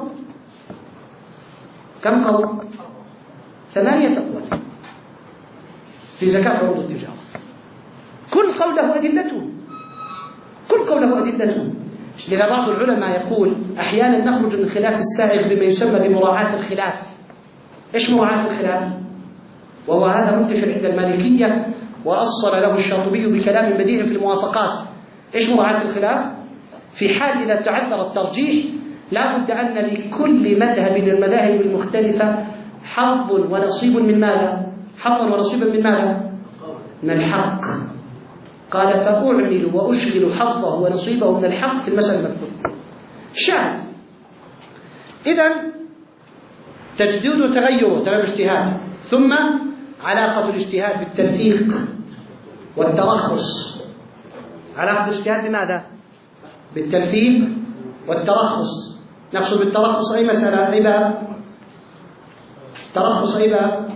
كم قول؟ 8 أقوال في زكاة عروض التجارة. كل قول له أدلته، كل قول له أدلته. لذا بعض العلماء يقول أحيانا نخرج من الخلاف السائغ بما يسمى بمراعاة الخلاف. إيش مراعاة الخلاف؟ وهو هذا منتشر عند المالكية وأصل له الشاطبي بكلام بديع في الموافقات. إيش مراعاة الخلاف؟ في حال إذا تعذر الترجيح لا بد أن لكل مذهب من المذاهب المختلفة حظ ونصيب من ماذا؟ حظا ونصيبا من ماذا؟ من الحق. قال فأعمل وأشغل حظه ونصيبه من الحق في المسألة المذكورة. الشاهد إذن تجديد وتغير تمام اجتهاد، ثم علاقة الاجتهاد بالتلفيق والترخص. علاقة الاجتهاد بماذا؟ بالتلفيق والترخص. نقصد بالترخص أي مسألة؟ أي باب؟ ترخص أي باب؟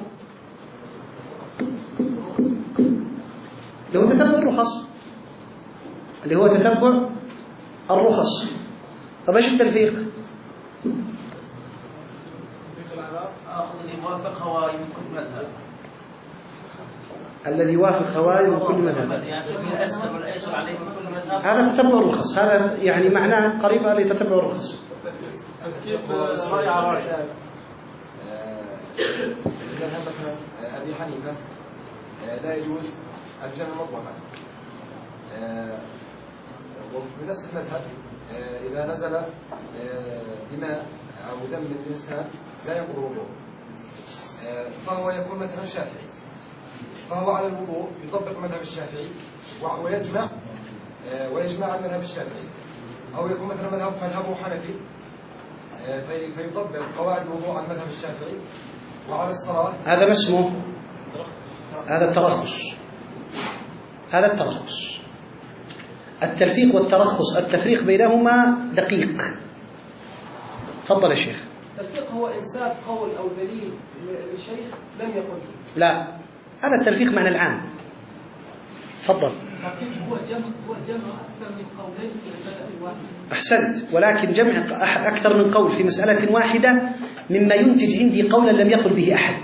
اللي هو تتبع الرخص، اللي هو تتبع الرخص. طب ايش التلفيق؟ الذي يوافق هواي من كل مذهب، الذي يوافق هواي من كل مذهب، يعني في الأسهل والأيسر عليه من كل مذهب. هذا تتبع الرخص، هذا يعني معناه قريبة لتتبع الرخص. رأي على رأي. مذهب مثلا أبي حنيفة لا يجوز الجمع مطلقا، وفي نفس المذهب إذا نزل دماء أو دم الإنسان لا ينقض الوضوء، فهو يكون مثلا شافعي، فهو على الوضوء يطبق مذهب الشافعي ويجمع المذهب الشافعي، أو يكون مثلا مذهبه حنفي فيطبق قواعد الوضوء على المذهب الشافعي وعلى الصلاة. هذا ما اسمه؟ هذا الترخص. هذا الترخص. التلفيق والترخص التفريق بينهما دقيق. تفضل يا شيخ. التلفيق هو إنساب قول أو دليل لشيء لم يقل. لا، هذا التلفيق معنى العام. تفضل. التلفيق هو جمع أكثر من قولين في مسألة واحدة. أحسنت، ولكن جمع أكثر من قول في مسألة واحدة مما ينتج عندي قولا لم يقل به أحد.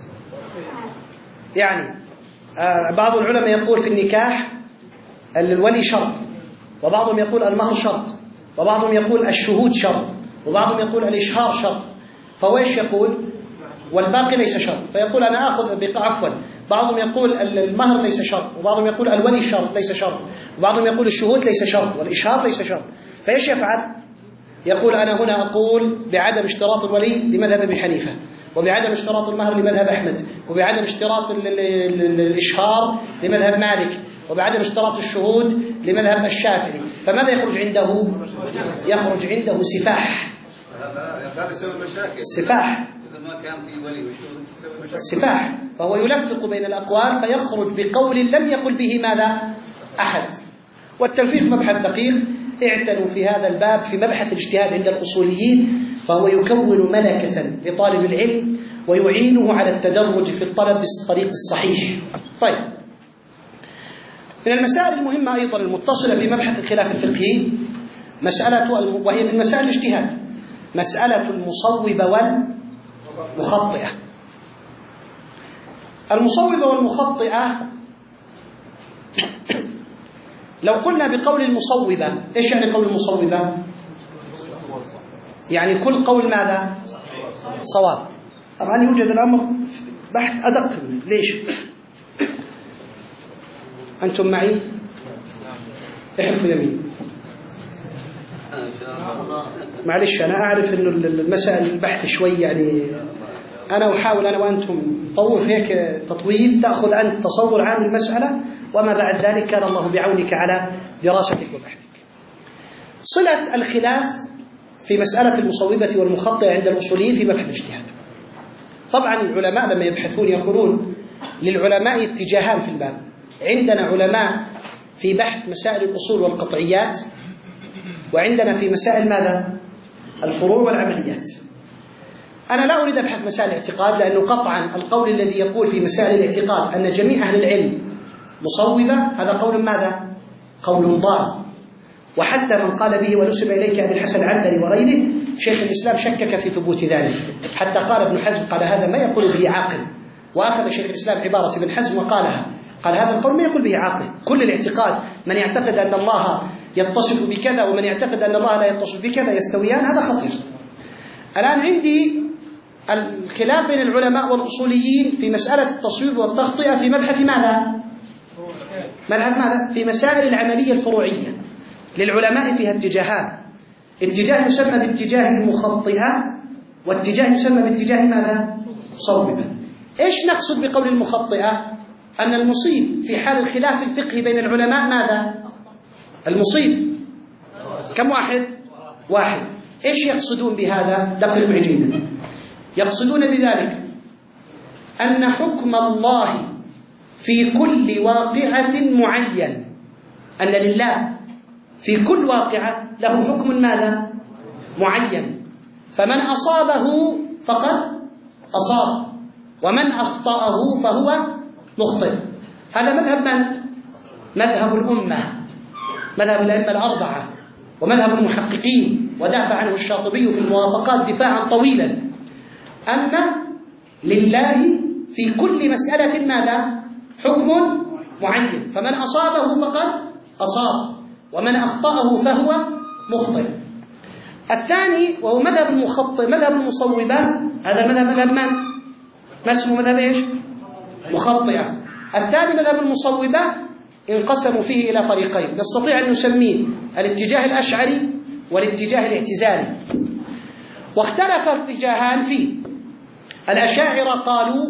يعني بعض العلماء يقول في النكاح الولي شرط، وبعضهم يقول المهر شرط، وبعضهم يقول الشهود شرط، وبعضهم يقول الإشهار شرط. فهو إيش يقول؟ والباقي ليس شرط، فيقول أنا أخذ عفوا. بعضهم يقول المهر ليس شرط، وبعضهم يقول الولي شرط ليس شرط، وبعضهم يقول الشهود ليس شرط والإشهار ليس شرط. فإيش يفعل؟ يقول أنا هنا أقول بعدم اشتراط الولي لمذهب أبي حنيفة، وبعدم اشتراط المهر لمذهب أحمد، وبعدم اشتراط الإشهار لمذهب مالك، وبعدم اشتراط الشهود لمذهب الشافعي. فماذا يخرج عنده؟ يخرج عنده سفاح. هذا يسوي مشاكل. سفاح. إذا ما كان في ولي والشهود تسوي مشاكل. سفاح. فهو يلفق بين الأقوال فيخرج بقول لم يقل به ماذا؟ أحد. والتلفيق مبحث دقيق، اعتنوا في هذا الباب في مبحث الاجتهاد عند الأصوليين، فهو يكون ملكة لطالب العلم ويعينه على التدرج في الطلب بالطريق الصحيح. طيب، من المسائل المهمة أيضا المتصلة في مبحث الخلاف الفقهي وهي من مسائل الاجتهاد، مسألة المصوبة والمخطئة. المصوبة والمخطئة لو قلنا بقول المصوبة، إيش يعني قول المصوبة؟ يعني كل قول ماذا؟ صواب. طبعا يوجد الأمر بحث أدق. ليش؟ أنتم معي؟ احلفوا يمين. معلش أنا أعرف إنه المسائل البحث شوي يعني أنا أحاول أنا وأنتم نطور هيك تطويف تأخذ أنت تصور عام المسألة، وما بعد ذلك كان الله بعونك على دراستك وبحثك. صلة الخلاف في مسألة المصوبة والمخطئة عند الأصوليين في مبحث الاجتهاد. طبعا العلماء لما يبحثون يقولون للعلماء اتجاهان في الباب. عندنا علماء في بحث مسائل الأصول والقطعيات، وعندنا في مسائل ماذا؟ الفروع والعمليات. أنا لا أريد أبحث مسائل الاعتقاد، لأنه قطعا القول الذي يقول في مسائل الاعتقاد أن جميع أهل العلم مصوبة هذا قول ماذا؟ قول ضال. وحتى من قال به ونسب إليك أبي الحسن العنبري وغيره شيخ الإسلام شكك في ثبوت ذلك، حتى قال ابن حزم قال هذا ما يقول به عاقل، وأخذ شيخ الإسلام عبارة ابن حزم وقالها، قال هذا القول ما يقول به عاقل. كل الاعتقاد من يعتقد أن الله يتصف بكذا ومن يعتقد أن الله لا يتصف بكذا يستويان، هذا خطير. الآن عندي الخلاف بين العلماء والأصوليين في مسألة التصويب والتخطئة في مبحث ماذا؟ مبحث ماذا؟ في مسائل العملية الفروعية. للعلماء فيها اتجاهان، اتجاه يسمى باتجاه المخطئة، واتجاه يسمى باتجاه ماذا؟ مصوبة. إيش نقصد بقول المخطئة؟ أن المصيب في حال الخلاف الفقهي بين العلماء ماذا؟ المصيب كم واحد؟ واحد. إيش يقصدون بهذا؟ دقق معي جيدا. يقصدون بذلك أن حكم الله في كل واقعة معين، أن لله في كل واقعة له حكم ماذا؟ معين، فمن أصابه فقد أصاب، ومن أخطأه فهو مخطئ. هذا مذهب من؟ مذهب الأمة، مذهب الأئمة الأربعة ومذهب المحققين، ودافع عنه الشاطبي في الموافقات دفاعا طويلا، أن لله في كل مسألة ماذا؟ حكم معين، فمن أصابه فقد أصاب، ومن أخطأه فهو مخطئ. الثاني وهو مذهب المخطئ، مذهب المصوبة، هذا مذهب من؟ ما اسمه مذهب إيش؟ مخطئة. الثاني مذهب المصوبة انقسموا فيه إلى فريقين، نستطيع أن نسميه الاتجاه الأشعري والاتجاه الاعتزالي. واختلف اتجاهان فيه. الأشاعرة قالوا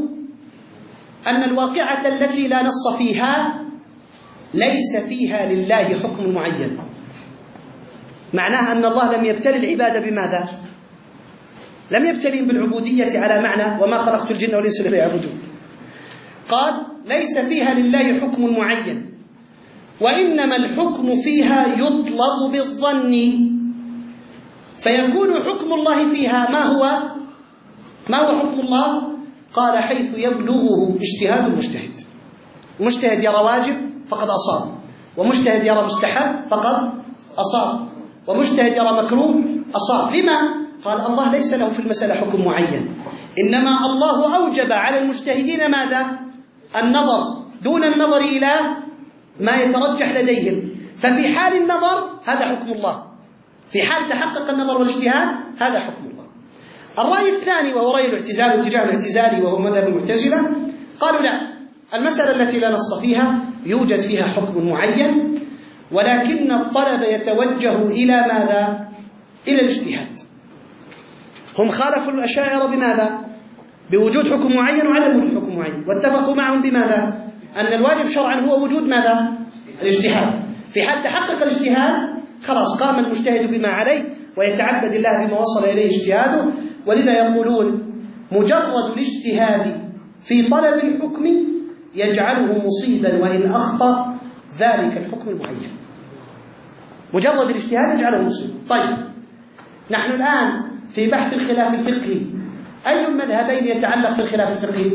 أن الواقعة التي لا نص فيها ليس فيها لله حكم معين، معناها أن الله لم يبتلي العباد بماذا؟ لم يبتليهم بالعبودية على معنى وما خلقت الجن والإنس إلا ليعبدون. قال ليس فيها لله حكم معين، وإنما الحكم فيها يطلب بالظن، فيكون حكم الله فيها ما هو حكم الله؟ قال حيث يبلغه اجتهاد المجتهد. المجتهد يرى واجب فقد أصاب، ومجتهد يرى مستحب فقد أصاب، ومجتهد يرى مكروه أصاب. لما؟ قال الله ليس له في المسألة حكم معين، إنما الله أوجب على المجتهدين ماذا؟ النظر دون النظر إلى ما يترجح لديهم، ففي حال النظر هذا حكم الله، في حال تحقق النظر والاجتهاد هذا حكم الله. الرأي الثاني وهو رأي الاعتزال والاتجاه الاعتزالي وهو مذهب المعتزلة، قالوا لا، المسألة التي لا نص فيها يوجد فيها حكم معين، ولكن الطلب يتوجه إلى ماذا؟ إلى الاجتهاد. هم خالفوا الأشاعرة بماذا؟ بوجود حكم معين وعدم وجود حكم معين، واتفقوا معهم بماذا؟ أن الواجب شرعا هو وجود ماذا؟ الاجتهاد. في حال تحقق الاجتهاد خلاص قام المجتهد بما عليه ويتعبد الله بما وصل إليه اجتهاده. ولذا يقولون مجرد الاجتهاد في طلب الحكم يجعله مصيبا وإن أخطأ ذلك الحكم المعين. مجرد الاجتهاد يجعله مصيبا. طيب، نحن الآن في بحث الخلاف الفقهي، أي المذهبين يتعلق في الخلاف الفقهي؟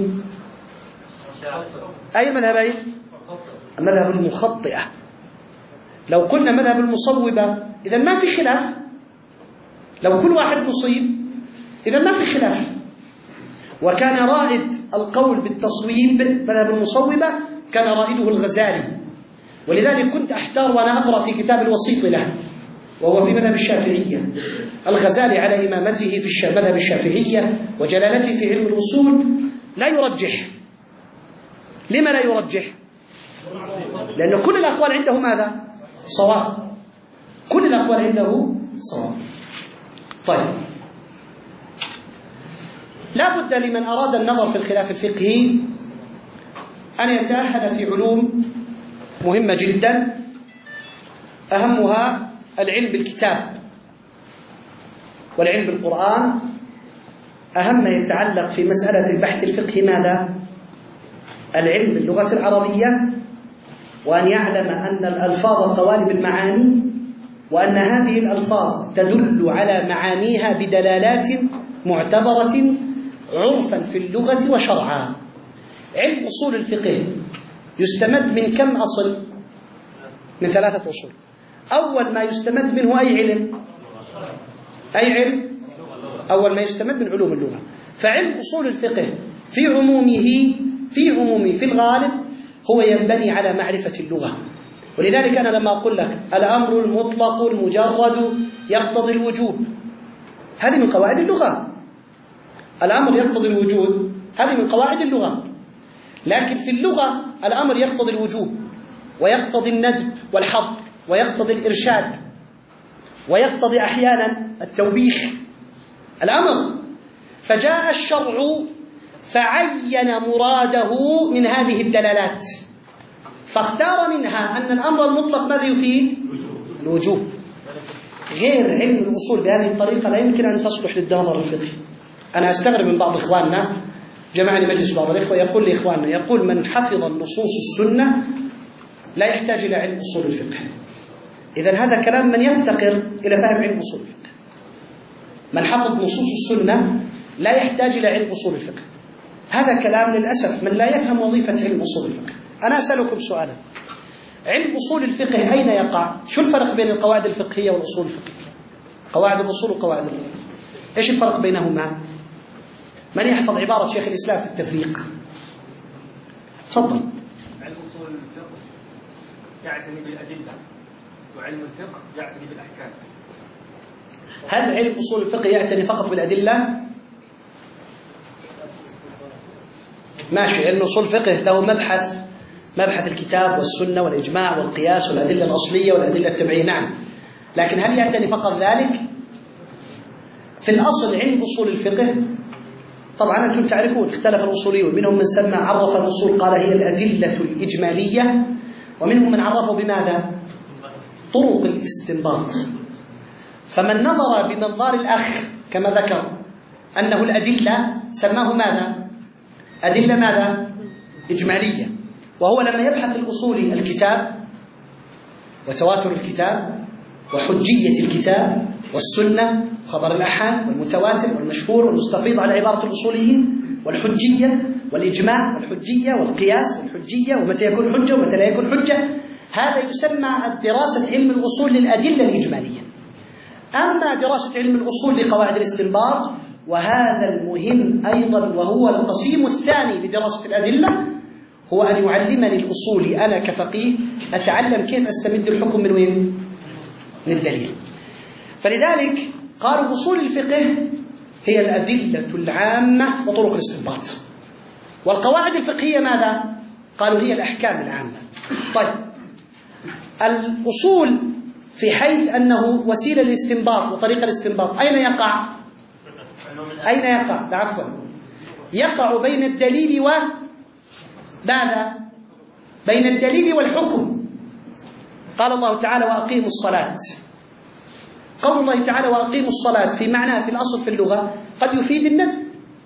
أي مذهبين؟ المذهب المخطئة. لو قلنا مذهب المصوبة إذا ما في خلاف، لو كل واحد مصيب إذا ما في خلاف. وكان رائد القول بالتصويب مذهب المصوبة كان رائده الغزالي، ولذلك كنت أحتار وأنا أقرأ في كتاب الوسيط له وهو في مذهب الشافعية. الغزالي على إمامته في مذهب الشافعية وجلالته في علم الأصول لا يرجح. لما لا يرجح؟ لأن كل الأقوال عنده ماذا؟ صواب. كل الأقوال عنده صواب. طيب، لا بد لمن أراد النظر في الخلاف الفقهي أن يتأهل في علوم مهمة جدا، أهمها العلم بالكتاب والعلم بالقرآن. أهم ما يتعلق في مسألة البحث الفقهي ماذا؟ العلم باللغة العربية، وأن يعلم أن الألفاظ قوالب المعاني، وأن هذه الألفاظ تدل على معانيها بدلالات معتبرة عرفا في اللغة وشرعا. علم أصول الفقه يستمد من كم أصل؟ من 3 أصول. أول ما يستمد منه أي علم؟ أي علم؟ أول ما يستمد من علوم اللغة. فعلم أصول الفقه في عمومه في الغالب هو ينبني على معرفة اللغة. ولذلك أنا لما أقول لك الأمر المطلق المجرد يقتضي الوجوب، هذه من قواعد اللغة. الأمر يقتضي الوجود، هذه من قواعد اللغة. لكن في اللغة الأمر يقتضي الوجوب ويقتضي الندب والحظ ويقتضي الإرشاد ويقتضي أحيانا التوبيخ الأمر. فجاء الشرع فعين مراده من هذه الدلالات، فاختار منها أن الأمر المطلق ماذا يفيد؟ الوجوب. غير علم الأصول بهذه الطريقة لا يمكن أن تصلح للنظر الفقهي. أنا أستغرب من بعض إخواننا، جمعني مجلس بعض الإخوة يقول لإخواننا، يقول من حفظ النصوص السنة لا يحتاج إلى علم أصول الفقه. إذن هذا كلام من يفتقر إلى فهم علم أصول الفقه. من حفظ نصوص السنة لا يحتاج إلى علم أصول الفقه. هذا كلام للأسف من لا يفهم وظيفة علم أصول الفقه. أنا أسألكم سؤالا، علم أصول الفقه أين يقع؟ شو الفرق بين القواعد الفقهية والأصول الفقهية؟ قواعد الأصول وقواعد الفقه، إيش الفرق بينهما؟ من يحفظ عبارة شيخ الإسلام في التفريق؟ تفضل. علم أصول الفقه يعتني بالأدلة، وعلم الفقه يعتني بالأحكام. هل علم أصول الفقه يعتني فقط بالأدلة؟ ماشي، علم أصول الفقه له مبحث الكتاب والسنة والإجماع والقياس والأدلة الأصلية والأدلة التبعية، نعم، لكن هل يعتني فقط ذلك؟ في الأصل علم أصول الفقه طبعا أنتم تعرفون اختلف الأصوليون، منهم من سمى عرف الأصول قال هي الأدلة الإجمالية، ومنهم من عرفوا بماذا؟ طرق الاستنباط. فمن نظر بمنظار الأخ كما ذكر أنه الأدلة سماه ماذا؟ أدلة ماذا؟ إجمالية. وهو لما يبحث الأصولي الكتاب وتواتر الكتاب وحجية الكتاب والسنة وخبر الأحاد والمتواتر والمشهور والمستفيض على عبارة الأصوليين والحجية والإجماع والحجية والقياس والحجية ومتى يكون حجة ومتى لا يكون حجة، هذا يسمى دراسة علم الأصول للأدلة الإجمالية. أما دراسة علم الأصول لقواعد الاستنباط، وهذا المهم أيضا وهو القسيم الثاني لدراسة الأدلة، هو أن يعلمني الأصولي أنا كفقيه أتعلم كيف أستمد الحكم من وين؟ من الدليل. فلذلك قالوا أصول الفقه هي الأدلة العامة وطرق الاستنباط، والقواعد الفقهية ماذا؟ قالوا هي الأحكام العامة. طيب، الأصول في حيث أنه وسيلة للاستنباط وطريقة الاستنباط أين يقع؟ أين يقع؟ عفوا، يقع بين الدليل ماذا؟ بين الدليل والحكم. قال الله تعالى وأقيموا الصلاة. قول الله تعالى وأقيموا الصلاة في معناه في الأصل في اللغة قد يفيد الندب،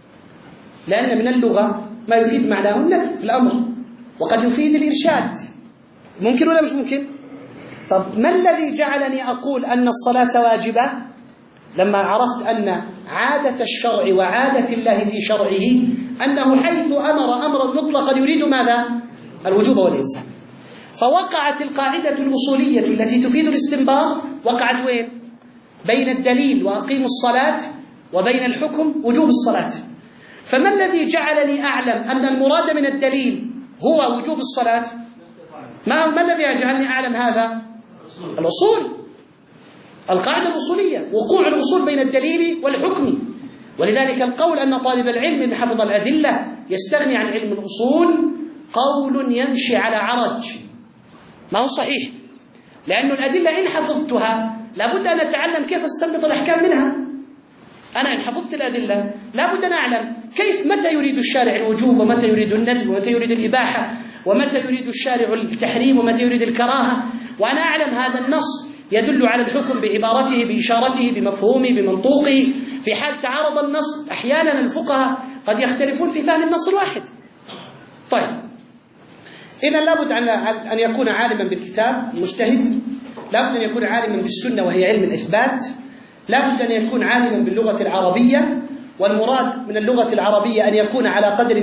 لأن من اللغة ما يفيد معناه الندب في الأمر، وقد يفيد الإرشاد. ممكن ولا مش ممكن؟ طب ما الذي جعلني أقول أن الصلاة واجبة؟ لما عرفت أن عادة الشرع وعادة الله في شرعه أنه حيث أمر أمرا مطلقا يريد ماذا؟ الوجوب والإلزام. فوقعت القاعدة الأصولية التي تفيد الاستنباط وقعت وين؟ بين الدليل وأقيموا الصلاة وبين الحكم وجوب الصلاة. فما الذي جعلني أعلم أن المراد من الدليل هو وجوب الصلاة؟ ما الذي يجعلني أعلم هذا؟ الأصول، القاعدة الأصولية، وقوع الأصول بين الدليل والحكم. ولذلك القول أن طالب العلم إن حفظ الأدلة يستغني عن علم الأصول قول يمشي على عرج، ما هو صحيح، لأن الأدلة إن حفظتها لابد أن أتعلم كيف أستنبط الأحكام منها. أنا إن حفظت الأدلة لابد أن أعلم كيف متى يريد الشارع الوجوب ومتى يريد الندب ومتى يريد الإباحة ومتى يريد الشارع التحريم ومتى يريد الكراهة، وأنا أعلم هذا النص يدل على الحكم بعبارته بإشارته بمفهومه بمنطوقه. في حال تعارض النص أحيانا الفقهاء قد يختلفون في فهم النص الواحد. طيب، إذا لابد أن يكون عالما بالكتاب مجتهد، لابد أن يكون عالما بالسنة وهي علم الإثبات، لابد أن يكون عالما باللغة العربية، والمراد من اللغة العربية أن يكون على قدر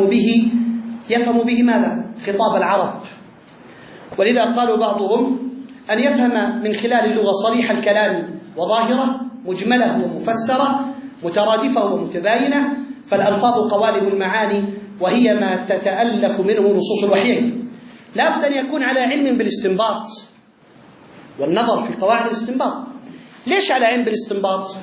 يفهم به ماذا؟ خطاب العرب. ولذا قالوا بعضهم أن يفهم من خلال اللغة صريح الكلام وظاهرة، مجملة ومفسرة، مترادفة ومتباينة، فالألفاظ قوالب المعاني وهي ما تتألف منه نصوص الوحيين. لابد أن يكون على علم بالاستنباط والنظر في قواعد الاستنباط. ليش على علم بالاستنباط؟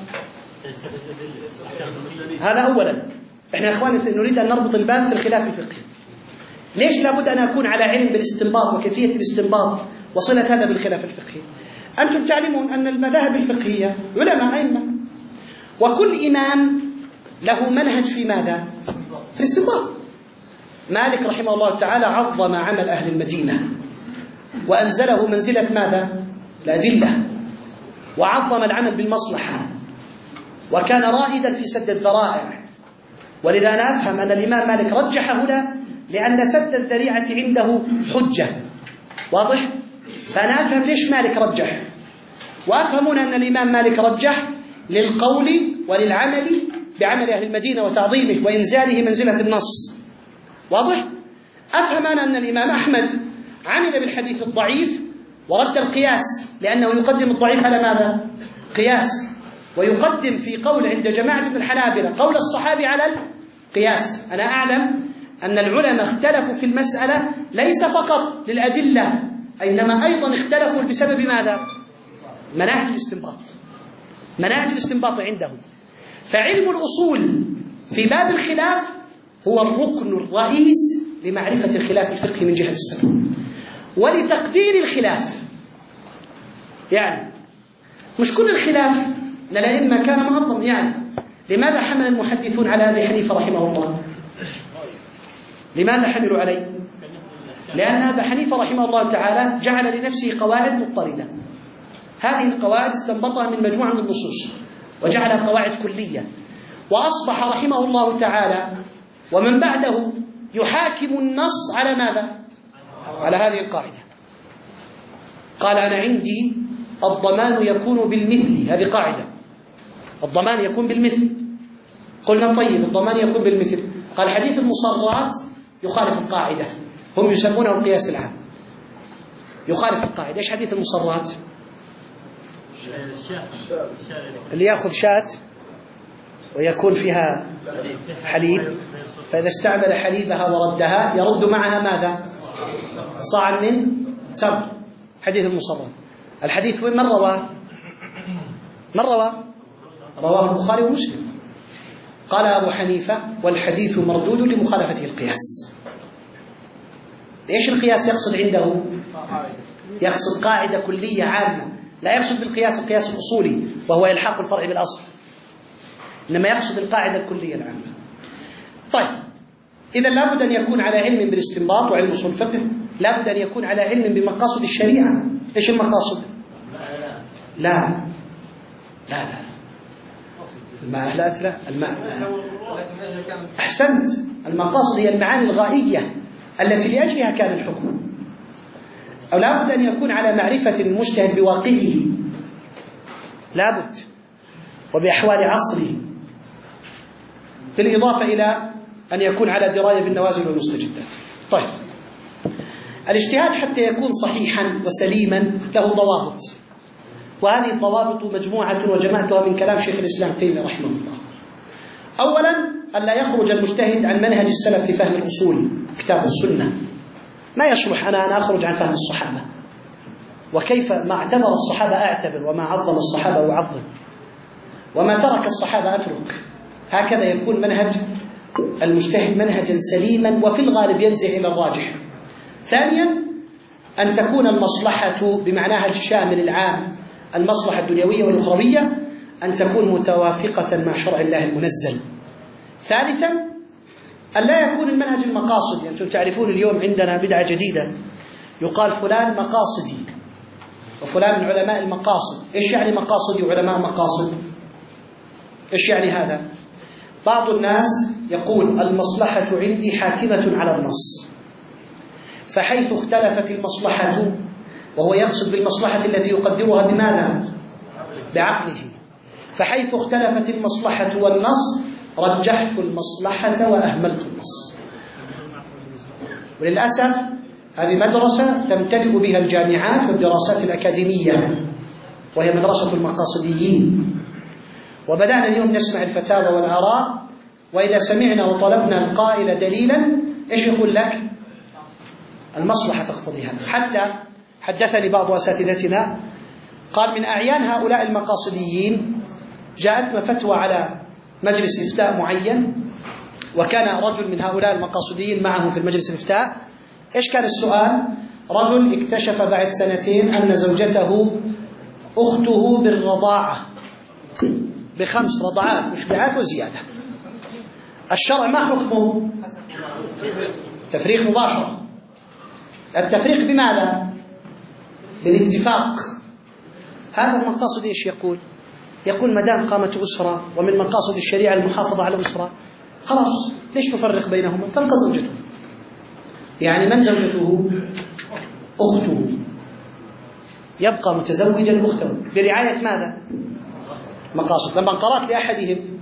هذا أولا. إحنا يا إخواني نريد أن نربط الباب في الخلاف الفقهي. ليش لابد أن أكون على علم بالاستنباط وكيفية الاستنباط وصلة هذا بالخلاف الفقهي؟ أنتم تعلمون أن المذاهب الفقهية علماء أئمة، وكل إمام له منهج في ماذا؟ في الاستنباط. مالك رحمه الله تعالى عظم عمل أهل المدينة وأنزله منزلة ماذا؟ الأدلة، وعظم العمل بالمصلحة، وكان رائدا في سد الذرائع. ولذا أنا أفهم أن الإمام مالك رجح هنا لأن سد الذريعة عنده حجة، واضح؟ فأنا أفهم ليش مالك رجح، وأفهمون أن الإمام مالك رجح للقول وللعمل بعمل أهل المدينة وتعظيمه وإنزاله منزلة النص. واضح؟ أفهم أنا أن الإمام أحمد عمل بالحديث الضعيف ورد القياس، لأنه يقدم الضعيف على ماذا؟ قياس، ويقدم في قول عند جماعة من الحنابلة قول الصحابي على القياس. أنا أعلم أن العلماء اختلفوا في المسألة ليس فقط للأدلة، إنما أيضا اختلفوا بسبب ماذا؟ مناهج الاستنباط. مناهج الاستنباط عندهم. فعلم الأصول في باب الخلاف هو الركن الرئيس لمعرفة الخلاف الفقهي من جهة السنة ولتقدير الخلاف. يعني مش كل الخلاف للأئمة كان منظم. يعني لماذا حمل المحدثون على أبي حنيفة رحمه الله؟ لماذا حملوا عليه؟ لأن أبا حنيفة رحمه الله تعالى جعل لنفسه قواعد مضطردة. هذه القواعد استنبطها من مجموعة من النصوص وجعلها قواعد كلية، وأصبح رحمه الله تعالى ومن بعده يحاكم النص على ماذا؟ على هذه القاعدة. قال أنا عندي الضمان يكون بالمثل، هذه قاعدة، الضمان يكون بالمثل. قلنا طيب الضمان يكون بالمثل، قال حديث المصرات يخالف القاعدة، هم يسمونه القياس العام، يخالف القاعدة. إيش حديث المصرات؟ اللي يأخذ شاة ويكون فيها حليب، فإذا استعمل حليبها وردها يرد معها ماذا؟ صاع من تمر. حديث المصرات. الحديث من رواه؟ من رواه؟ رواه البخاري ومسلم. قال أبو حنيفة والحديث مردود لمخالفته القياس. إيش القياس يقصد عنده؟ يقصد قاعدة كلية عامة، لا يقصد بالقياس القياس الأصولي وهو إلحاق الفرع بالأصل، إنما يقصد القاعدة الكلية العامة. طيب إذا لابد أن يكون على علم بالاستنباط وعلم أصول الفقه، لابد أن يكون على علم بمقاصد الشريعة. إيش المقاصد؟ لا لا لا المآلات لا أحسنت. المقاصد هي المعاني الغائية التي لأجلها كان الحكم. أو لابد أن يكون على معرفة المجتهد بواقعه، لابد، وبأحوال عصره، بالإضافة إلى أن يكون على دراية بالنوازل والمستجدات. طيب الاجتهاد حتى يكون صحيحا وسليما له ضوابط، وهذه الضوابط مجموعة وجمعتها من كلام شيخ الإسلام تيمية رحمه الله. أولا ألا يخرج المجتهد عن منهج السلف في فهم الأصول، كتاب السنة. ما يصلح أنا أن أخرج عن فهم الصحابة، وكيف ما اعتبر الصحابة أعتبر، وما عظم الصحابة أعظم، وما ترك الصحابة أترك. هكذا يكون منهج المجتهد منهجا سليما وفي الغالب ينزع إلى الراجح. ثانيا أن تكون المصلحة بمعناها الشامل العام، المصلحة الدنيوية والأخروية، أن تكون متوافقة مع شرع الله المنزل. ثالثا أن لا يكون المنهج المقاصد. يعني أنتم تعرفون اليوم عندنا بدعة جديدة يقال فلان مقاصدي وفلان من علماء المقاصد. إيش يعني مقاصدي وعلماء مقاصد؟ إيش يعني هذا؟ بعض الناس يقول المصلحة عندي حاكمة على النص، فحيث اختلفت المصلحة، وهو يقصد بالمصلحة التي يقدرها بماذا؟ بعقله. فحيث اختلفت المصلحة والنص رجحت المصلحة وأهملت النص. وللأسف هذه مدرسة تمتلئ بها الجامعات والدراسات الأكاديمية، وهي مدرسة المقاصديين. وبدأنا اليوم نسمع الفتاوى والآراء، وإذا سمعنا وطلبنا القائل دليلا إيش يقول لك؟ المصلحة تقتضي هذا. حتى حدثني بعض أساتذتنا قال من أعيان هؤلاء المقاصديين جاءتنا فتوى على مجلس إفتاء معين، وكان رجل من هؤلاء المقاصديين معه في المجلس الإفتاء. إيش كان السؤال؟ رجل اكتشف بعد سنتين أن زوجته أخته بالرضاعة ب5 رضعات مشبعات وزيادة. الشرع ما حكمه؟ تفريق مباشر. التفريق بماذا؟ بالاتفاق. هذا المقاصد إيش يقول؟ يقول مدام قامت أسرة ومن مقاصد الشريعة المحافظة على أسرة، خلاص ليش تفرق بينهما؟ تلقى زوجته. يعني من زوجته؟ أخته. يبقى متزوجا أخته برعاية ماذا؟ مقاصد. لما قرأت لأحدهم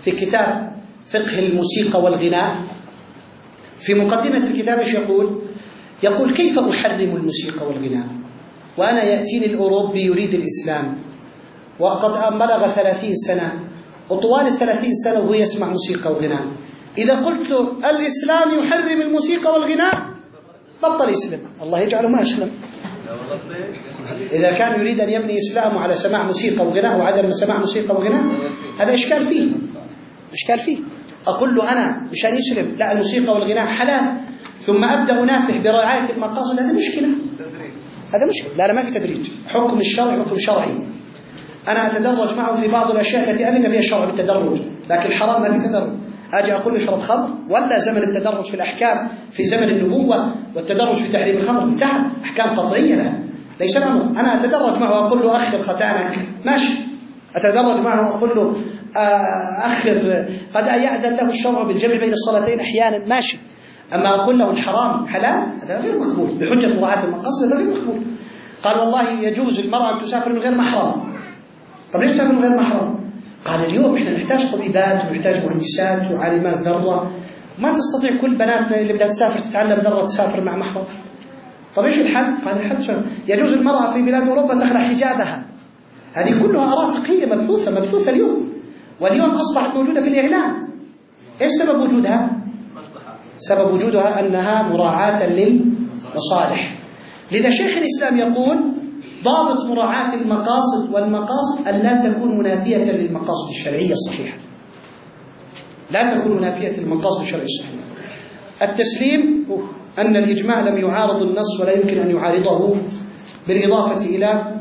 في كتاب فقه الموسيقى والغناء في مقدمة الكتاب ايش يقول كيف أحرم الموسيقى والغناء وأنا يأتيني الأوروبي يريد الإسلام وقد بلغ 30 سنة وطوال 30 سنة وهو يسمع موسيقى وغناء. إذا قلت له الإسلام يحرم الموسيقى والغناء بطل يسلم، الله يجعله ما أسلم. إذا كان يريد أن يبني إسلامه على سماع موسيقى وغناء وعدم سماع موسيقى وغناء هذا إشكال فيه. أقول له أنا مشان يسلم لا الموسيقى والغناء حلال ثم أبدأ أنافح برعاية المقاصد، هذا مشكلة. لا ما في تدريج. حكم الشرع حكم شرعي. أنا أتدرج معه في بعض الأشياء التي أذن فيها الشرع بالتدرج، لكن الحرام ما في تدرج. أجي أقول له اشرب خمر ولا زمن التدرج في الأحكام في زمن النبوة والتدرج في تحريم الخمر انتهى، أحكام قطعية لها ليس الأمر. أنا أتدرج معه وأقول له أخر ختانك ماشي، أتدرج معه وأقول له أخر قد يأذن له الشرع بالجمع بين الصلاتين أحيانا ماشي. أما أقول له الحرام حلال هذا غير مقبول بحجة مراعاة المقاصد، هذا غير مقبول. قال والله يجوز المرأة أن تسافر من غير محرم. طب ليش تسافر من غير محرم؟ قال اليوم احنا نحتاج طبيبات ونحتاج مهندسات وعالمات ذرة، ما تستطيع كل بناتنا اللي بدها تسافر تتعلم ذرة تسافر مع محرم. طب ايش الحل؟ قال الحل يجوز المرأة في بلاد أوروبا تخلع حجابها. هذه كلها آراء فقهية مبثوثة اليوم، واليوم أصبحت موجودة في الإعلام. ايش سبب وجودها؟ سبب وجودها أنها مراعاة للمصالح. لذا شيخ الإسلام يقول ضابط مراعاة المقاصد والمقاصد أن لا تكون منافية للمقاصد الشرعية الصحيحة. لا تكون منافية للمقاصد الشرعية الصحيحة. التسليم أن الإجماع لم يعارض النص ولا يمكن أن يعارضه، بالإضافة إلى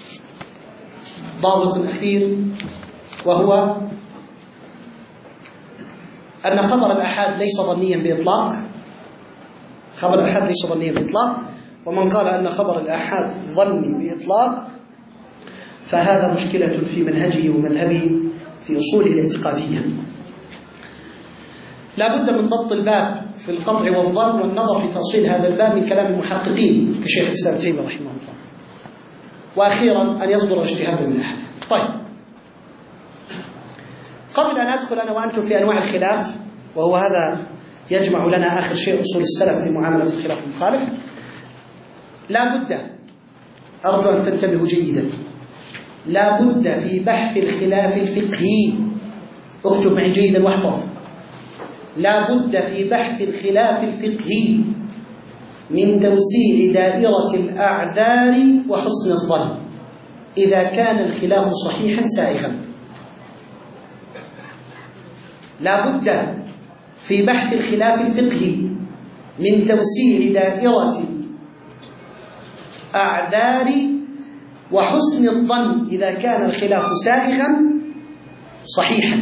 ضابط أخير وهو أن خبر الأحاد ليس ظنيا بإطلاق. خبر الأحاد ليس ظنيا بإطلاق، ومن قال أن خبر الأحاد ظني بإطلاق فهذا مشكلة في منهجه ومذهبه في أصوله الاعتقادية. لا بد من ضبط الباب في القطع والظن والنظر في تأصيل هذا الباب من كلام المحققين كشيخ الإسلام تيمية رحمه الله. وأخيرا أن يصدر اجتهاد من أحد. طيب، قبل أن أدخل أنا وأنتم في أنواع الخلاف، وهو هذا يجمع لنا آخر شيء أصول السلف في معاملة الخلاف المخالف، لا بد، أرجو أن تنتبهوا جيدا، لا بد في بحث الخلاف الفقهي، اكتب معي جيدا واحفظ، لا بد في بحث الخلاف الفقهي من توسيع دائرة الأعذار وحسن الظن إذا كان الخلاف صحيحا سائغا. لا بد في بحث الخلاف الفقهي من توسيع دائرة أعذار وحسن الظن إذا كان الخلاف سائغا صحيحا.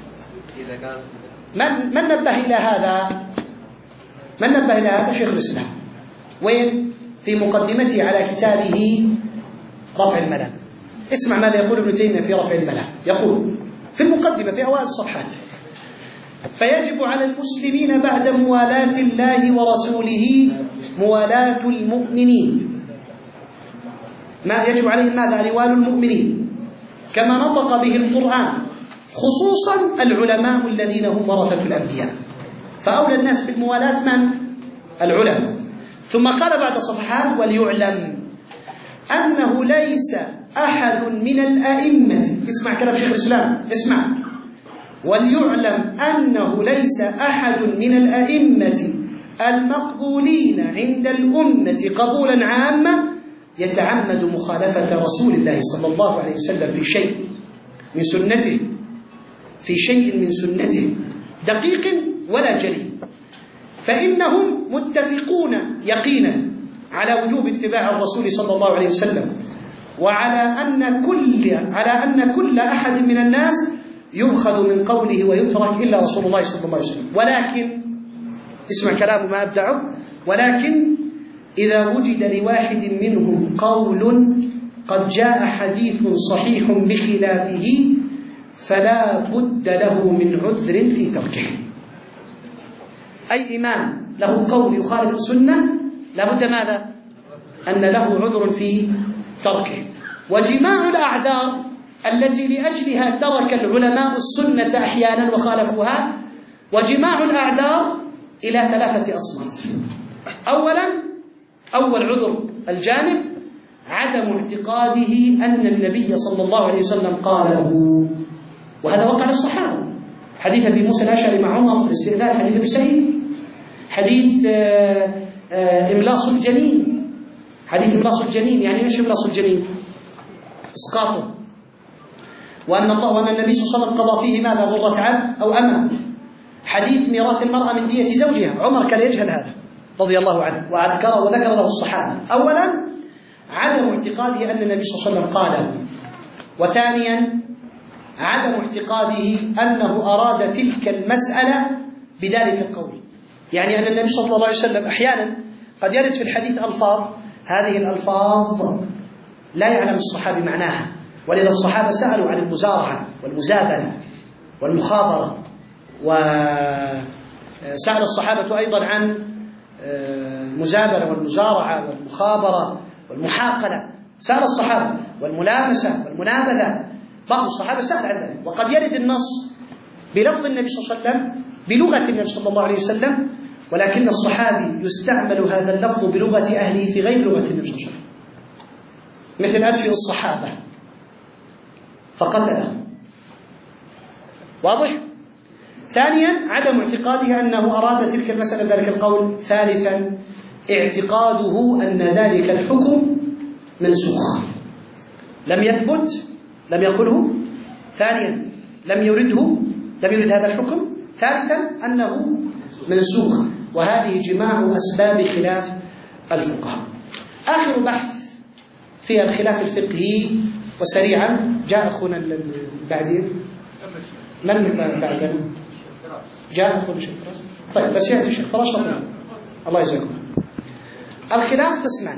من نبه إلى هذا؟ من نبه إلى هذا؟ شيخ الإسلام. وين؟ في مقدمته على كتابه رفع الملام. اسمع ماذا يقول ابن تيمية في رفع الملام. يقول في المقدمة في أوائل الصفحات: فيجب على المسلمين بعد موالاة الله ورسوله موالاة المؤمنين. ما يجب عليهم ماذا؟ أن يوالوا المؤمنين كما نطق به القرآن، خصوصا العلماء الذين هم ورثة الأنبياء، فأولى الناس بالموالاة من؟ العلماء. ثم قال بعد صفحات: وليعلم أنه ليس أحد من الأئمة، اسمع كلام شيخ الإسلام، اسمع، وليعلم أنه ليس أحد من الأئمة المقبولين عند الأمة قبولا عاما يتعمد مخالفة رسول الله صلى الله عليه وسلم في شيء من سنته، في شيء من سنته دقيق ولا جلي، فإنهم متفقون يقينا على وجوب اتباع الرسول صلى الله عليه وسلم، وعلى أن كل أحد من الناس يؤخذ من قوله ويترك إلا رسول الله صلى الله عليه وسلم. ولكن اسمع كلام ما أبدعه: ولكن إذا وجد لواحد منهم قول قد جاء حديث صحيح بخلافه فلا بد له من عذر في تركه. أي إمام له قول يخالف السنة لا بد ماذا؟ أن له عذر في تركه. وجماع الأعذار التي لأجلها ترك العلماء السنة أحيانا وخالفوها. وجماع الأعذار إلى 3 أصناف. أولا، أول عذر الجامع عدم اعتقاده أن النبي صلى الله عليه وسلم قاله، وهذا وقع للصحابة. حديث أبي موسى الأشعري مع عمر في الاستئذان، حديث أبي سعيد، حديث إملاص الجنين، حديث إملاص الجنين. يعني إيش إملاص الجنين؟ إسقاطه. وأن النبي صلى الله عليه وسلم قضى فيه ماذا؟ غرة عبد أو أمة. حديث ميراث المرأة من دية زوجها، عمر كان يجهل هذا رضي الله عنه وذكر له الصحابة. أولا عدم اعتقاده أن النبي صلى الله عليه وسلم قاله. وثانيا عدم اعتقاده أنه أراد تلك المسألة بذلك القول. يعني أن النبي صلى الله عليه وسلم أحيانا قد يرد في الحديث ألفاظ، هذه الألفاظ لا يعلم الصحابي معناها، ولذا الصحابة سألوا عن المزارعة والمزابنة والمخابرة، وسأل الصحابة أيضا عن المزابنة والمزارعة والمخابرة والمحاقلة، سأل الصحابة والملامسة والمنابذة. بعض الصحابة سأل عن ذلك. وقد يرد النص بلفظ النبي صلى الله عليه وسلم بلغة النبي صلى الله عليه وسلم، ولكن الصحابي يستعمل هذا اللفظ بلغة أهله في غير لغة النبي صلى الله عليه وسلم، مثل أدفئ الصحابة فقتلهم. واضح؟ ثانيا عدم اعتقاده أنه أراد تلك المسألة بذلك القول. ثالثا اعتقاده أن ذلك الحكم منسوخ، لم يثبت، لم يقله. ثانيا لم يرد هذا الحكم. ثالثا أنه منسوخ. وهذه جماع أسباب خلاف الفقهاء. آخر بحث في الخلاف الفقهي، وسريعا جاء أخونا بعدين، من بعدنا جاء أخونا الشيخ فراس. طيب بس يأتي الشيخ فراس. الله يجزاكم. الخلاف قسمان.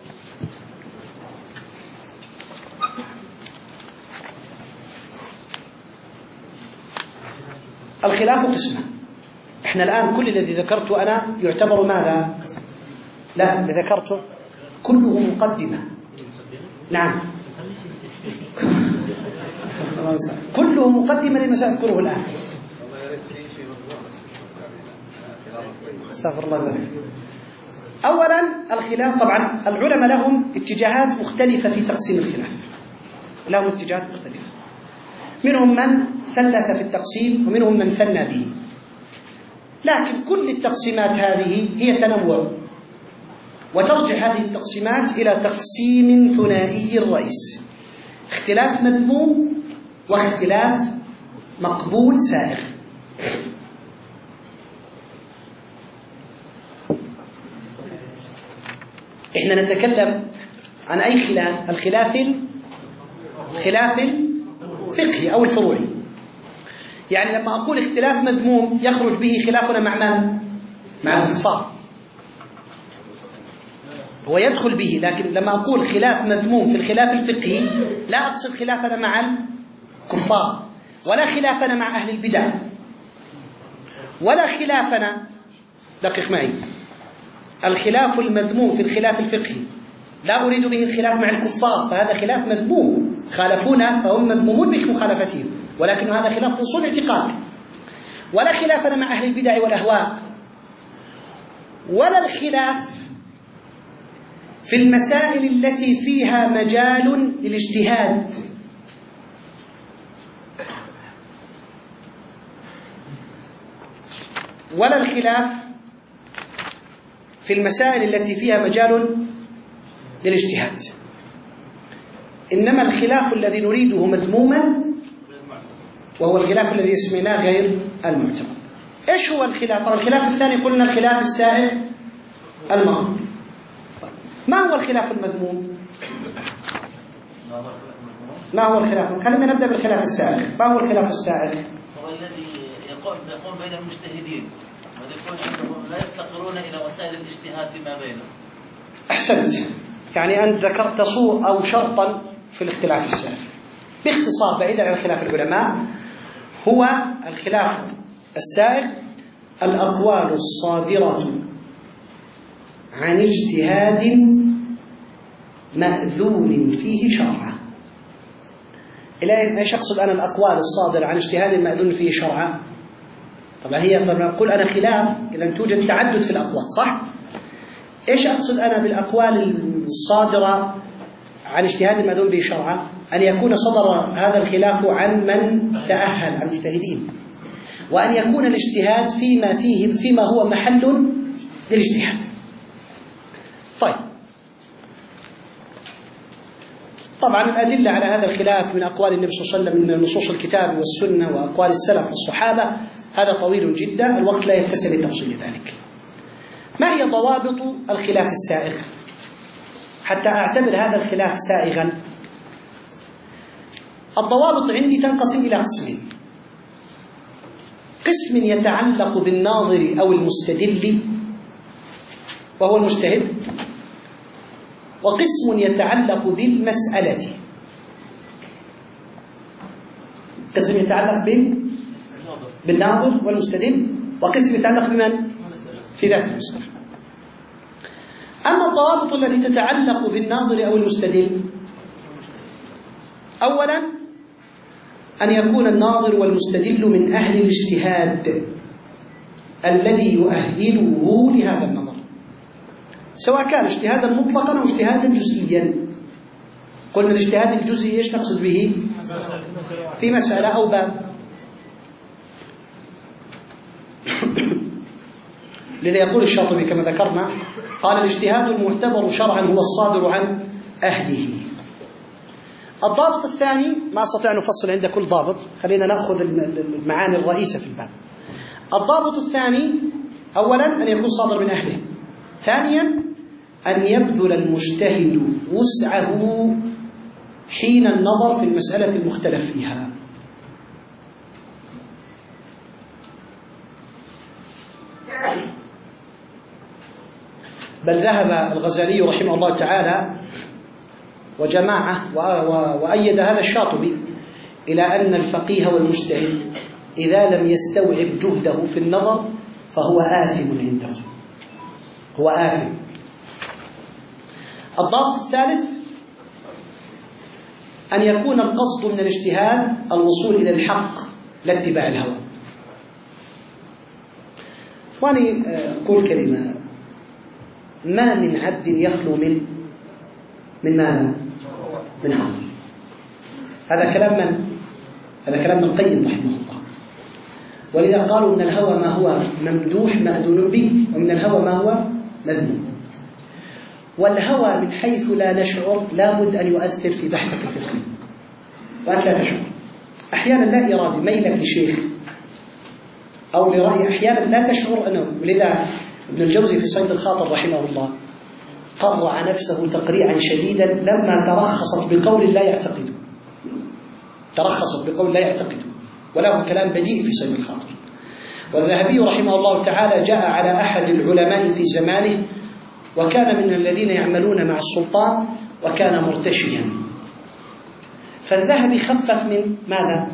الخلاف قسمان. احنا الآن كل الذي ذكرته أنا يعتبر ماذا؟ لا، اللي ذكرته كله مقدمة. نعم، كله مقدمة لما سأذكره الآن. استغفر الله ذلك. أولا الخلاف، طبعا العلماء لهم اتجاهات مختلفة في تقسيم الخلاف، لهم اتجاهات مختلفة. منهم من ثلث في التقسيم ومنهم من ثنى به، لكن كل التقسيمات هذه هي تنوع، وترجع هذه التقسيمات إلى تقسيم ثنائي الرئيس: اختلاف مذموم واختلاف مقبول سائغ. احنا نتكلم عن أي خلاف؟ الخلاف الفقهي أو الفروعي. يعني لما أقول اختلاف مذموم يخرج به خلافنا مع من؟ مع الكفار، هو يدخل به. لكن لما أقول خلاف مذموم في الخلاف الفقهي لا أقصد خلافنا مع الكفار، ولا خلافنا مع أهل البدع، ولا خلافنا، دقق معي، الخلاف المذموم في الخلاف الفقهي لا أريد به الخلاف مع الكفار، فهذا خلاف مذموم، خالفونا فهم مذمومون بمخالفتهم، ولكن هذا خلاف أصول اعتقاد. ولا خلافنا مع أهل البدع والأهواء، ولا الخلاف في المسائل التي فيها مجال للاجتهاد، ولا الخلاف في المسائل التي فيها مجال للاجتهاد. إنما الخلاف الذي نريده مذموما، وهو الخلاف الذي يسميناه غير المعتبر. إيش هو الخلاف؟ طبعا الخلاف الثاني قلنا الخلاف السائغ المقبول. ما هو الخلاف المذموم؟ ما هو الخلاف؟ خلينا نبدأ بالخلاف السائغ. ما هو الخلاف السائغ؟ هو الذي يقوم بين المجتهدين ويكون لا يفتقرون إلى وسائل الاجتهاد فيما بينهم. أحسنت، يعني أنت ذكرت صور أو شرطا في الاختلاف السائغ. باختصار بعيدا عن خلاف العلماء، هو الخلاف السائغ الأقوال الصادرة عن اجتهاد مأذون فيه شرعا. إلى إيش أقصد أنا الأقوال الصادرة عن اجتهاد المأذون فيه شرعا؟ طبعا نقول أنا خلاف إذا توجد تعدد في الأقوال، صح؟ إيش أقصد أنا بالأقوال الصادرة عن اجتهاد المأذون به شرعا؟ أن يكون صدر هذا الخلاف عن من تأهل، عن مجتهدين، وأن يكون الاجتهاد فيما هو محل للاجتهاد. طيب، طبعا الأدلة على هذا الخلاف من أقوال النبي صلى الله عليه وسلم من نصوص الكتاب والسنة وأقوال السلف والصحابة هذا طويل جدا، الوقت لا يتسع لتفصيل ذلك. ما هي ضوابط الخلاف السائغ حتى أعتبر هذا الخلاف سائغا؟ الضوابط عندي تنقسم إلى قسمين: قسم يتعلق بالناظر أو المستدل وهو المجتهد، وقسم يتعلق بالمسألة. قسم يتعلق بالناظر والمستدل، وقسم يتعلق بمن؟ في ذات المسألة. أما الضوابط التي تتعلق بالناظر أو المستدل، أولا أن يكون الناظر والمستدل من أهل الاجتهاد الذي يؤهله لهذا النظر، سواء كان اجتهادا مطلقا أو اجتهادا جزئيا. قلنا الاجتهاد الجزئي ايش نقصد به؟ في مسألة أو باب. لذا يقول الشاطبي كما ذكرنا، قال الاجتهاد المعتبر شرعا هو الصادر عن أهله. الضابط الثاني، ما أستطيع أن نفصل عند كل ضابط، خلينا نأخذ المعاني الرئيسة في الباب. الضابط الثاني أولا أن يكون صادر من أهله، ثانيا أن يبذل المجتهد وسعه حين النظر في المسألة المختلف فيها. بل ذهب الغزالي رحمه الله تعالى وجماعة وأيد هذا الشاطبي إلى أن الفقيه والمجتهد إذا لم يستوعب جهده في النظر فهو آثم عنده، هو آثم. الضابط الثالث أن يكون القصد من الاجتهاد الوصول إلى الحق لا اتباع الهوى. إخواني، أقول كلمة: ما من عبد يخلو من ماذا؟ من هوى. هذا كلام من؟ هذا كلام ابن القيم رحمه الله. ولذا قالوا من الهوى ما هو ممدوح مأذون به، ومن الهوى ما هو مذموم. والهوى من حيث لا نشعر لابد أن يؤثر في بحثك الفقهي، وأنت لا تشعر. أحيانا لا إرادي ميلك لشيخ أو لرأي، أحيانا لا تشعر أنه. لذا ابن الجوزي في صيد الخاطر رحمه الله قرع نفسه تقريعا شديدا لما ترخصت بقول لا يعتقد، ترخصت بقول لا يعتقد، وله كلام بديع في صيد الخاطر. والذهبي رحمه الله تعالى جاء على أحد العلماء في زمانه، وكان من الذين يعملون مع السلطان، وكان مرتشيا، فالذهبي خفف من ماذا؟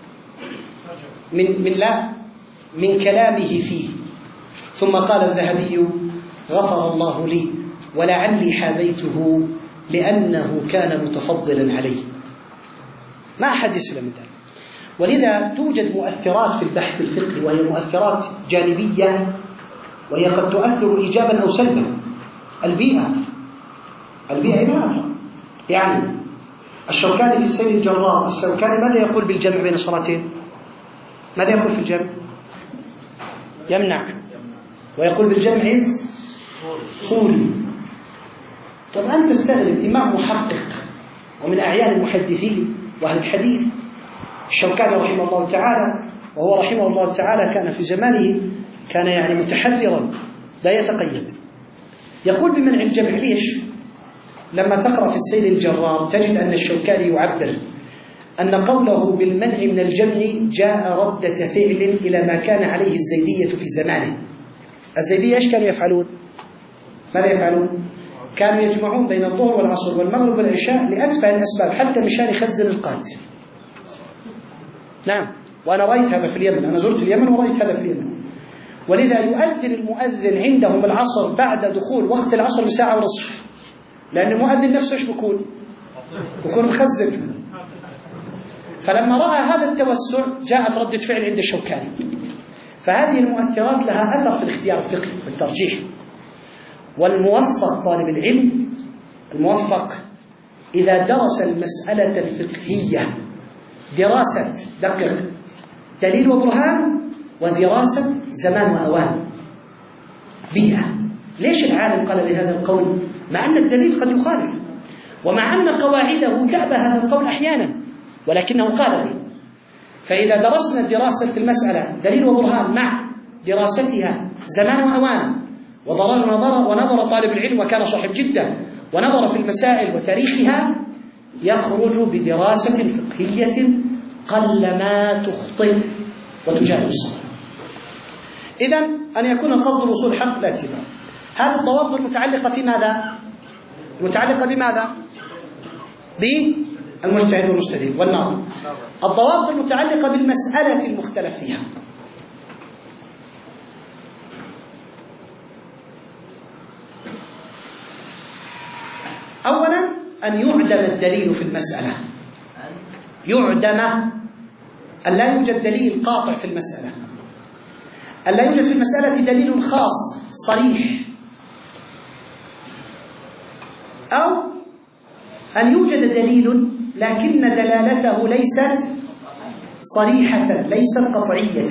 من كلامه فيه. ثم قال الذهبي: غفر الله لي ولعلي حابيته لأنه كان متفضلا عليه. ما أحد يسلم من ذلك. ولذا توجد مؤثرات في البحث الفقهي، وهي مؤثرات جانبية، وهي قد تؤثر إيجابا أو سلبا. البيئة إمامها، يعني الشوكاني في السيل الجرار، الشوكاني ماذا يقول بالجمع بين الصلاتين؟ ماذا يقول في الجمع؟ يمنع. ويقول بالجمع صوري. طب أنت تستغرب إمام محقق ومن أعيان المحدثين وأهل الحديث الشوكاني رحمه الله تعالى، وهو رحمه الله تعالى كان في زمانه كان يعني متحررا لا يتقيد، يقول بمنع الجمع. ليش؟ لما تقرأ في السيل الجرار تجد أن الشوكاني يعبر أن قوله بالمنع من الجمع جاء ردة فعل إلى ما كان عليه الزيدية في زمانه. الزيدية إيش كانوا يفعلون؟ ماذا يفعلون؟ كانوا يجمعون بين الظهر والعصر والمغرب والعشاء لأتفه الأسباب، حتى مشان يخزن القات. نعم، وأنا رأيت هذا في اليمن، أنا زرت اليمن ورأيت هذا في اليمن. ولذا يؤذن المؤذن عندهم العصر بعد دخول وقت العصر بساعة ونصف، لأن المؤذن نفسه إيش بيكون مخزن. فلما رأى هذا التوسع جاءت ردة فعل عند الشوكاني. فهذه المؤثرات لها أثر في الاختيار الفقهي والترجيح. والموفق طالب العلم الموفق إذا درس المسألة الفقهية دراسة دقق دليل وبرهان ودراسة زمان وأوان بيئة. ليش العالم قال بهذا القول مع أن الدليل قد يخالف ومع أن قواعده تأبى هذا القول أحيانا ولكنه قال به؟ فإذا درسنا دراسة المسألة دليل وبرهان مع دراستها زمان وأوان ونظر طالب العلم وكان صاحب جدا ونظر في المسائل وتاريخها يخرج بدراسة فقهية قلما تخطئ وتجاوز الصواب. إذن أن يكون القصد الوصول حق لا اتباع. هذه الضوابط المتعلقة في ماذا؟ المتعلقة بماذا؟ بالمجتهد والمستدل والناظر. الضوابط المتعلقة بالمسألة المختلف فيها. أولا أن يعدم الدليل في المسألة، يعدم أن لا يوجد دليل قاطع في المسألة، أن لا يوجد في المسألة دليل خاص صريح، أو أن يوجد دليل لكن دلالته ليست صريحة ليست قطعية.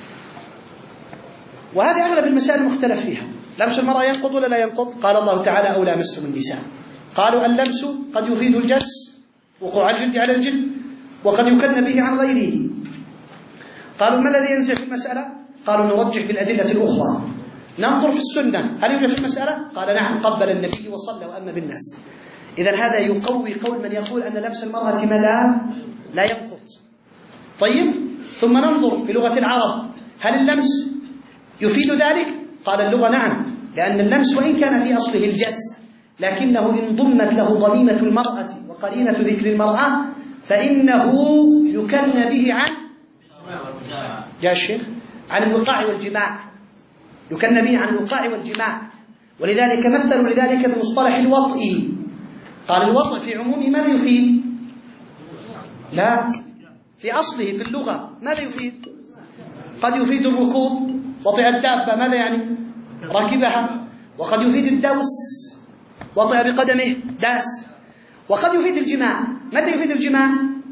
وهذه أغلب المسائل المختلف فيها. لمس المرأة ينقض ولا لا ينقض؟ قال الله تعالى أو لامستم النساء. قالوا اللمس قد يفيد الجلس وقوع الجلد على الجلد وقد يكن به عن غيره. قالوا ما الذي ينزع في المسألة؟ قالوا نرجح بالأدلة الأخرى. ننظر في السنة هل يوجد في المسألة؟ قال نعم قبل النبي وصلى وأما بالناس. إذن هذا يقوي قول من يقول أن لمس المرأة لا ينقض. طيب ثم ننظر في لغة العرب هل اللمس يفيد ذلك؟ قال اللغة نعم، لأن اللمس وإن كان في أصله الجس لكنه إن ضمت له ضميمة المرأة وقرينة ذكر المرأة فإنه يكن به عن يا شيخ عن الوقاع والجماع، يكن به عن الوقاع والجماع. ولذلك مثلوا لذلك بمصطلح الوطء. قال الوطء في عمومه ماذا يفيد؟ لا، في أصله في اللغة ماذا يفيد؟ قد يفيد الركوب، وطئ الدابة ماذا يعني؟ ركبها. وقد يفيد الدوس، وطئ بقدمه داس. وقد يفيد الجماع. متى يفيد الجماع؟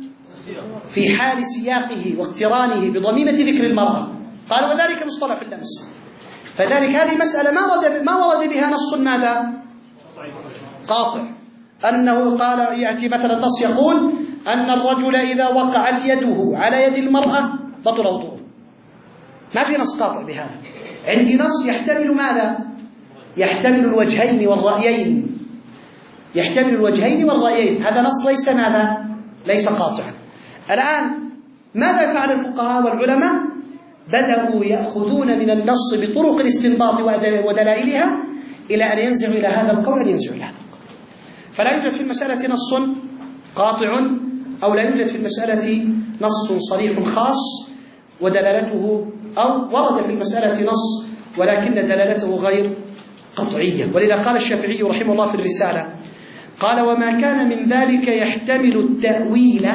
في حال سياقه واقترانه بضميمة ذكر المرأة. قال وذلك مصطلح اللمس. فذلك هذه المسألة ما ورد بها نص ماذا؟ قاطع. أنه قال يأتي مثلا النص يقول أن الرجل إذا وقعت يده على يد المرأة بطل وضوءه. ما في نص قاطع بهذا. عندي نص يحتمل ماذا؟ يحتمل الوجهين والرأيين. يحتمل الوجهين والرأيين. هذا نص ليس ماذا؟ ليس قاطعا. الآن ماذا فعل الفقهاء والعلماء؟ بدأوا يأخذون من النص بطرق الاستنباط ودلائلها إلى أن ينزعوا إلى هذا القول أن ينزعوا إلى هذا القول. فلا يوجد في المسألة نص قاطع أو لا يوجد في المسألة نص صريح خاص ودلالته أو ورد في المسألة نص ولكن دلالته غير قطعية. ولذا قال الشافعي رحمه الله في الرسالة قال وما كان من ذلك يحتمل التأويل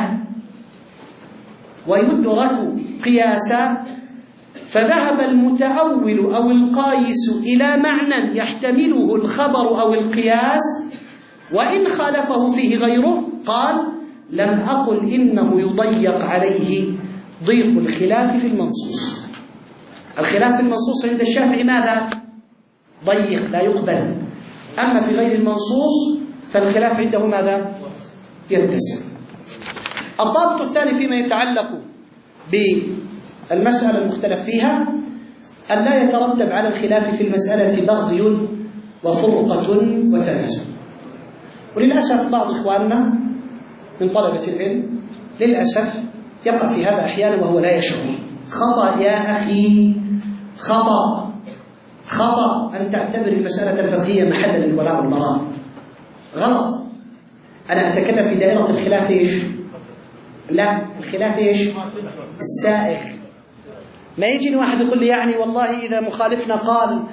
ويدرك قياسا فذهب المتأول أو القايس إلى معنى يحتمله الخبر أو القياس وإن خالفه فيه غيره قال لم أقل إنه يضيق عليه ضيق الخلاف في المنصوص. الخلاف في المنصوص عند الشافعي ماذا؟ ضيق لا يقبل. أما في غير المنصوص فالخلاف عنده ماذا؟ يتسع. الضابط الثاني فيما يتعلق بالمسألة المختلف فيها أن لا يترتب على الخلاف في المسألة بغي وفرقة وتنازع. وللأسف بعض إخواننا من طلبة العلم للأسف يقع في هذا أحيانا وهو لا يشعر. خطأ يا أخي، خطأ أن تعتبر المسألة الفقهية محلا للولاء والبراء. غلط. أنا أتكلم في دائرة الخلاف إيش؟ لا، الخلاف إيش؟ السائغ. ما يجيني واحد يقول لي يعني والله إذا مخالفنا قال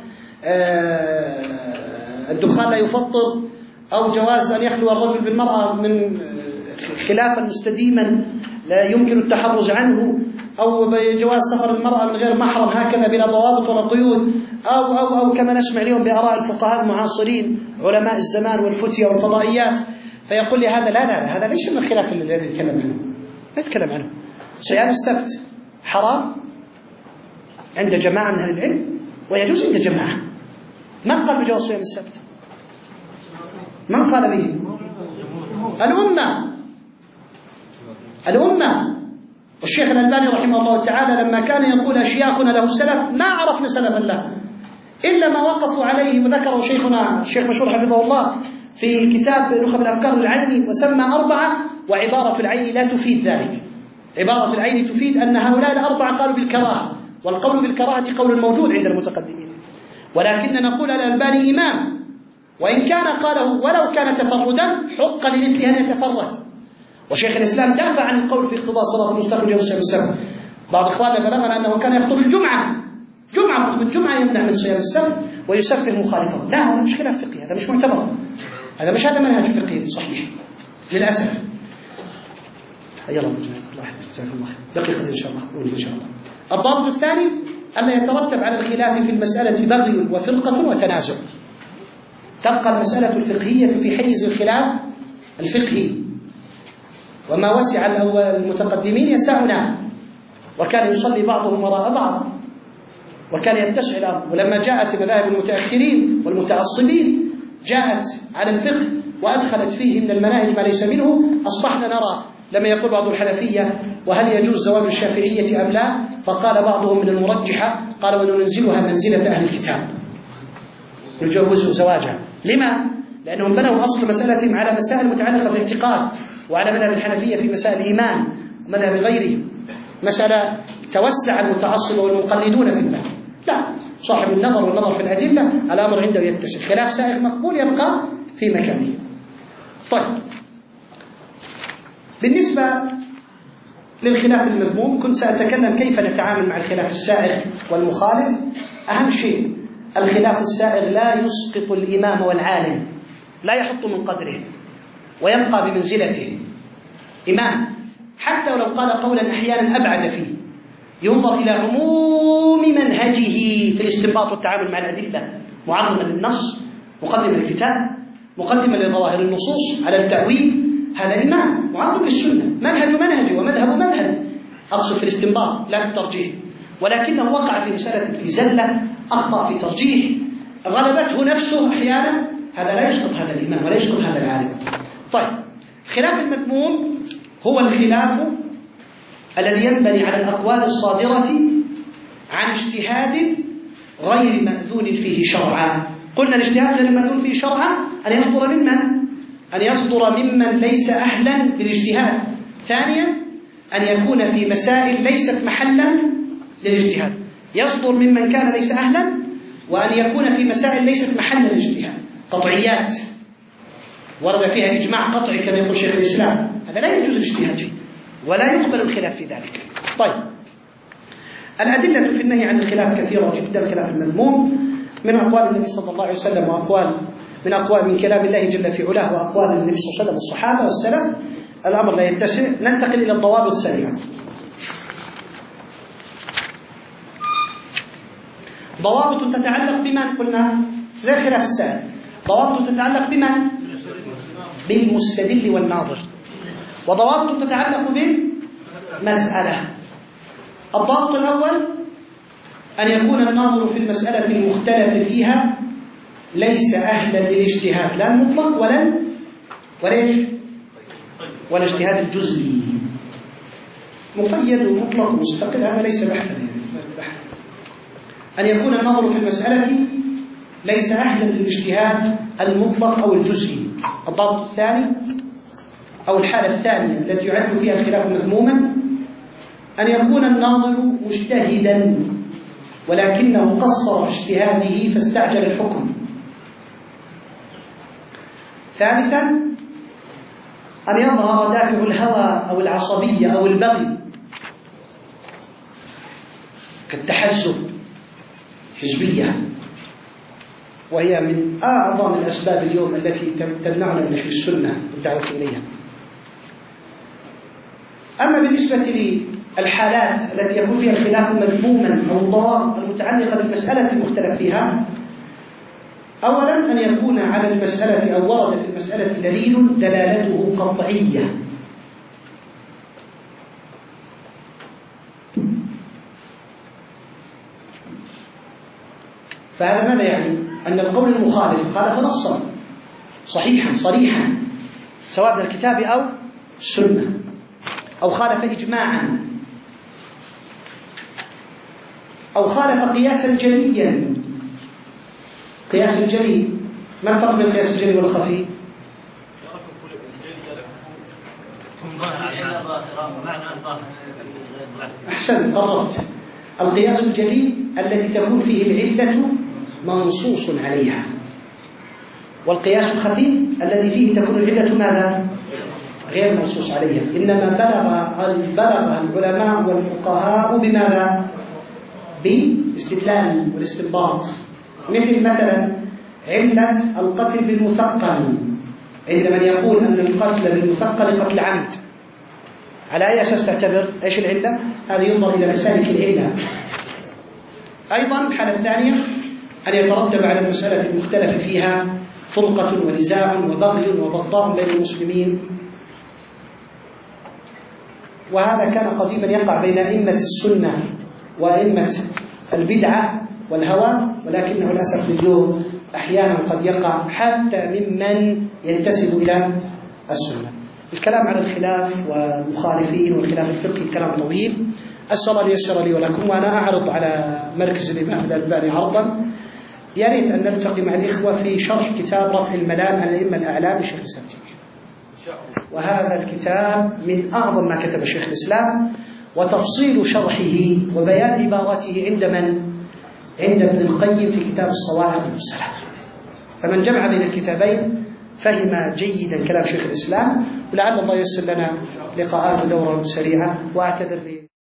الدخان لا يفطر أو جواز أن يخلو الرجل بالمرأة من خلافا مستديما لا يمكن التحرز عنه، أو بجواز سفر المرأة من غير محرم هكذا بلا ضوابط ولا قيود، أو كما نسمع اليوم بآراء الفقهاء المعاصرين علماء الزمان والفتية والفضائيات، فيقول لي هذا لا هذا ليس من الخلاف الذي يتكلم عنه، لا يتكلم عنه. صيام السبت حرام عند جماعة من أهل العلم ويجوز عند جماعة. من قال بجواز صيام السبت؟ من قال به؟ الأمة. والشيخ الألباني رحمه الله تعالى لما كان يقول أشياخنا له السلف ما عرفنا سلفا له إلا ما وقفوا عليه، وذكره شيخنا الشيخ مشهور حفظه الله في كتاب نخب الأفكار للعيني وسمى 4، وعبارة العين لا تفيد ذلك. عبارة العين تفيد أن هؤلاء ال4 قالوا بالكراهة، والقول بالكراهة قول موجود عند المتقدمين، ولكن نقول الألباني إمام، وإن كان قاله ولو كان تفردا حق لمثله أن يتفرد. وشيخ الإسلام دافع عن القول في اقتضاء الصراط المستقيم يوم صيام السبت. بعض إخواننا بلغنا أنه كان يخطب الجمعة خطبة الجمعة يمنع من صيام السبت ويسفه مخالفه. لا، هذا مش خلاف فقهي، هذا مش معتبر، هذا منهج فقهي صحيح للأسف. يلا الله جزاك الله خير، دقيقة إن شاء الله. الضابط الثاني ألا يترتب على الخلاف في المسألة بغي وفرقة وتنازع. تبقى المسألة الفقهية في حيز الخلاف الفقهي، وما وسع المتقدمين يسعنا، وكان يصلي بعضهم وراء بعض، وكان يتسع الأمر. ولما جاءت مذاهب المتأخرين والمتعصبين جاءت على الفقه وأدخلت فيه من المناهج ما ليس منه، أصبحنا نرى لما يقول بعض الحنفية وهل يجوز زواج الشافعية أم لا، فقال بعضهم من المرجحة قال وننزلها منزلة أهل الكتاب، نجوزه زواجها. لما؟ لأنهم بنوا أصل مسألتهم على مسائل متعلقة بالاعتقاد، وعلى مذهب الحنفية في مسائل الإيمان ومذهب غيره مسألة توسع المتعصب والمقلدون في الباب. لا، صاحب النظر والنظر في الأدلة الأمر عنده يتسع، خلاف سائغ مقبول يبقى في مكانه. طيب، بالنسبة للخلاف المذموم كنت سأتكلم كيف نتعامل مع الخلاف السائغ والمخالف. أهم شيء الخلاف السائغ لا يسقط الإمام والعالم، لا يحط من قدره ويبقى بمنزلته إمام، حتى ولو قال قولا أحيانا أبعد فيه، ينظر إلى عموم منهجه في الاستنباط والتعامل مع الأدلة، معظما للنص، مقدما للكتاب، مقدما لظواهر النصوص على التأويل. هذا إمام معظم للسنة، منهجه ومذهب مذهب، أقصد في الاستنباط لا في الترجيح، ولكنه وقع في مسألة في زلة، أخطأ في ترجيح، غلبته نفسه أحيانا، هذا لا يسقط هذا الإمام ولا يسقط هذا العالم. طيب، خلاف المذموم هو الخلاف الذي ينبني على الأقوال الصادرة عن اجتهاد غير مأذون فيه شرعا. قلنا الاجتهاد غير مأذون فيه شرعا أن يصدر ممن؟ أن يصدر ممن ليس أهلا للاجتهاد. ثانيا أن يكون في مسائل ليست محلا للاجتهاد، يصدر ممن كان ليس أهلا، وأن يكون في مسائل ليست محلا للاجتهاد، قطعيات ورد فيها إجماع قطعي كما يقول شيخ الإسلام، هذا لا يجوز الاجتهاد فيه ولا يقبل الخلاف في ذلك. طيب، الأدلة في النهي عن الخلاف كثيرة جدا، الخلاف المذموم من أقوال النبي صلى الله عليه وسلم، وأقوال من كلام الله جل في علاه، وأقوال النبي صلى الله عليه وسلم والصحابة والسلف. الأمر لا يتسع. ننتقل إلى الضوابط سريعا. ضوابط تتعلق بمن؟ قلنا زي الخلاف السائغ، ضوابط تتعلق بمن؟ بالمستدل والناظر، وضوابط تتعلق بالمسألة. الضابط الأول أن يكون الناظر في المسألة المختلف فيها ليس أهلا للاجتهاد، لا المطلق ولا اجتهاد الجزئي، مقيد ومطلق ومستقل، هذا ليس بحثا أن يكون الناظر في المسألة ليس أهلا للاجتهاد المطلق أو الجزئي. الضابط الثاني أو الحالة الثانية التي يعد فيها الخلاف مذموما أن يكون الناظر مجتهدا ولكنه قصر في اجتهاده فاستعجل الحكم. ثالثا أن يظهر دافع الهوى أو العصبية أو البغي كالتحزب، حزبية، وهي من أعظم الأسباب اليوم التي تمنعنا من السنة والدعوة إليها. أما بالنسبة للحالات التي يكون فيها الخلاف مذموما أو الضوابط المتعلقة بالمسألة المختلف فيها، أولا أن يكون على المسألة أو ورد في المسألة دليل دلالته قطعية. فهذا ماذا يعني؟ أن القول المخالف خالف نصا صحيحا صريحا سواء من الكتاب أو السنة، أو خالف إجماعا، أو خالف قياسا جليا. قياس الجلي، ما الفرق بين القياس الجلي والخفي؟ أحسنت، قربت. القياس الجلي الذي تكون فيه العلة منصوص عليها، والقياس الخفي الذي فيه تكون العلة ماذا؟ غير منصوص عليها. إنما بلغ العلماء والفقهاء بماذا؟ بالاستدلال والاستنباط. مثلا علة القتل بالمثقل، عند من يقول أن القتل بالمثقل قتل عمد، على أي أساس تعتبر؟ إيش العلة؟ هذا ينظر إلى مسالك العلة. أيضا الحالة الثانية أن يترتب على المسألة المختلف فيها فرقة ونزاع وبغي وبغضاء بين المسلمين، وهذا كان قديما يقع بين أئمة السنة وأئمة البدعة والهوى، ولكنه للأسف اليوم أحيانا قد يقع حتى ممن ينتسب إلى السنة. الكلام على الخلاف والمخالفين والخلاف الفقهي كلام طويل، أسأل الله ييسر لي ولكم، وأنا أعرض على مركز الإمام الألباني عرضا. يا ريت أن نلتقي مع الإخوة في شرح كتاب رفع الملام عن الأئمة الأعلام لشيخ الإسلام، وهذا الكتاب من أعظم ما كتب شيخ الإسلام، وتفصيل شرحه وبيان عبارته عند ابن القيم في كتاب الصواعق المرسلة. فمن جمع بين الكتابين فهم جيدا كلام شيخ الإسلام، ولعل الله ييسر لنا لقاءات ودورة سريعة. وأعتذر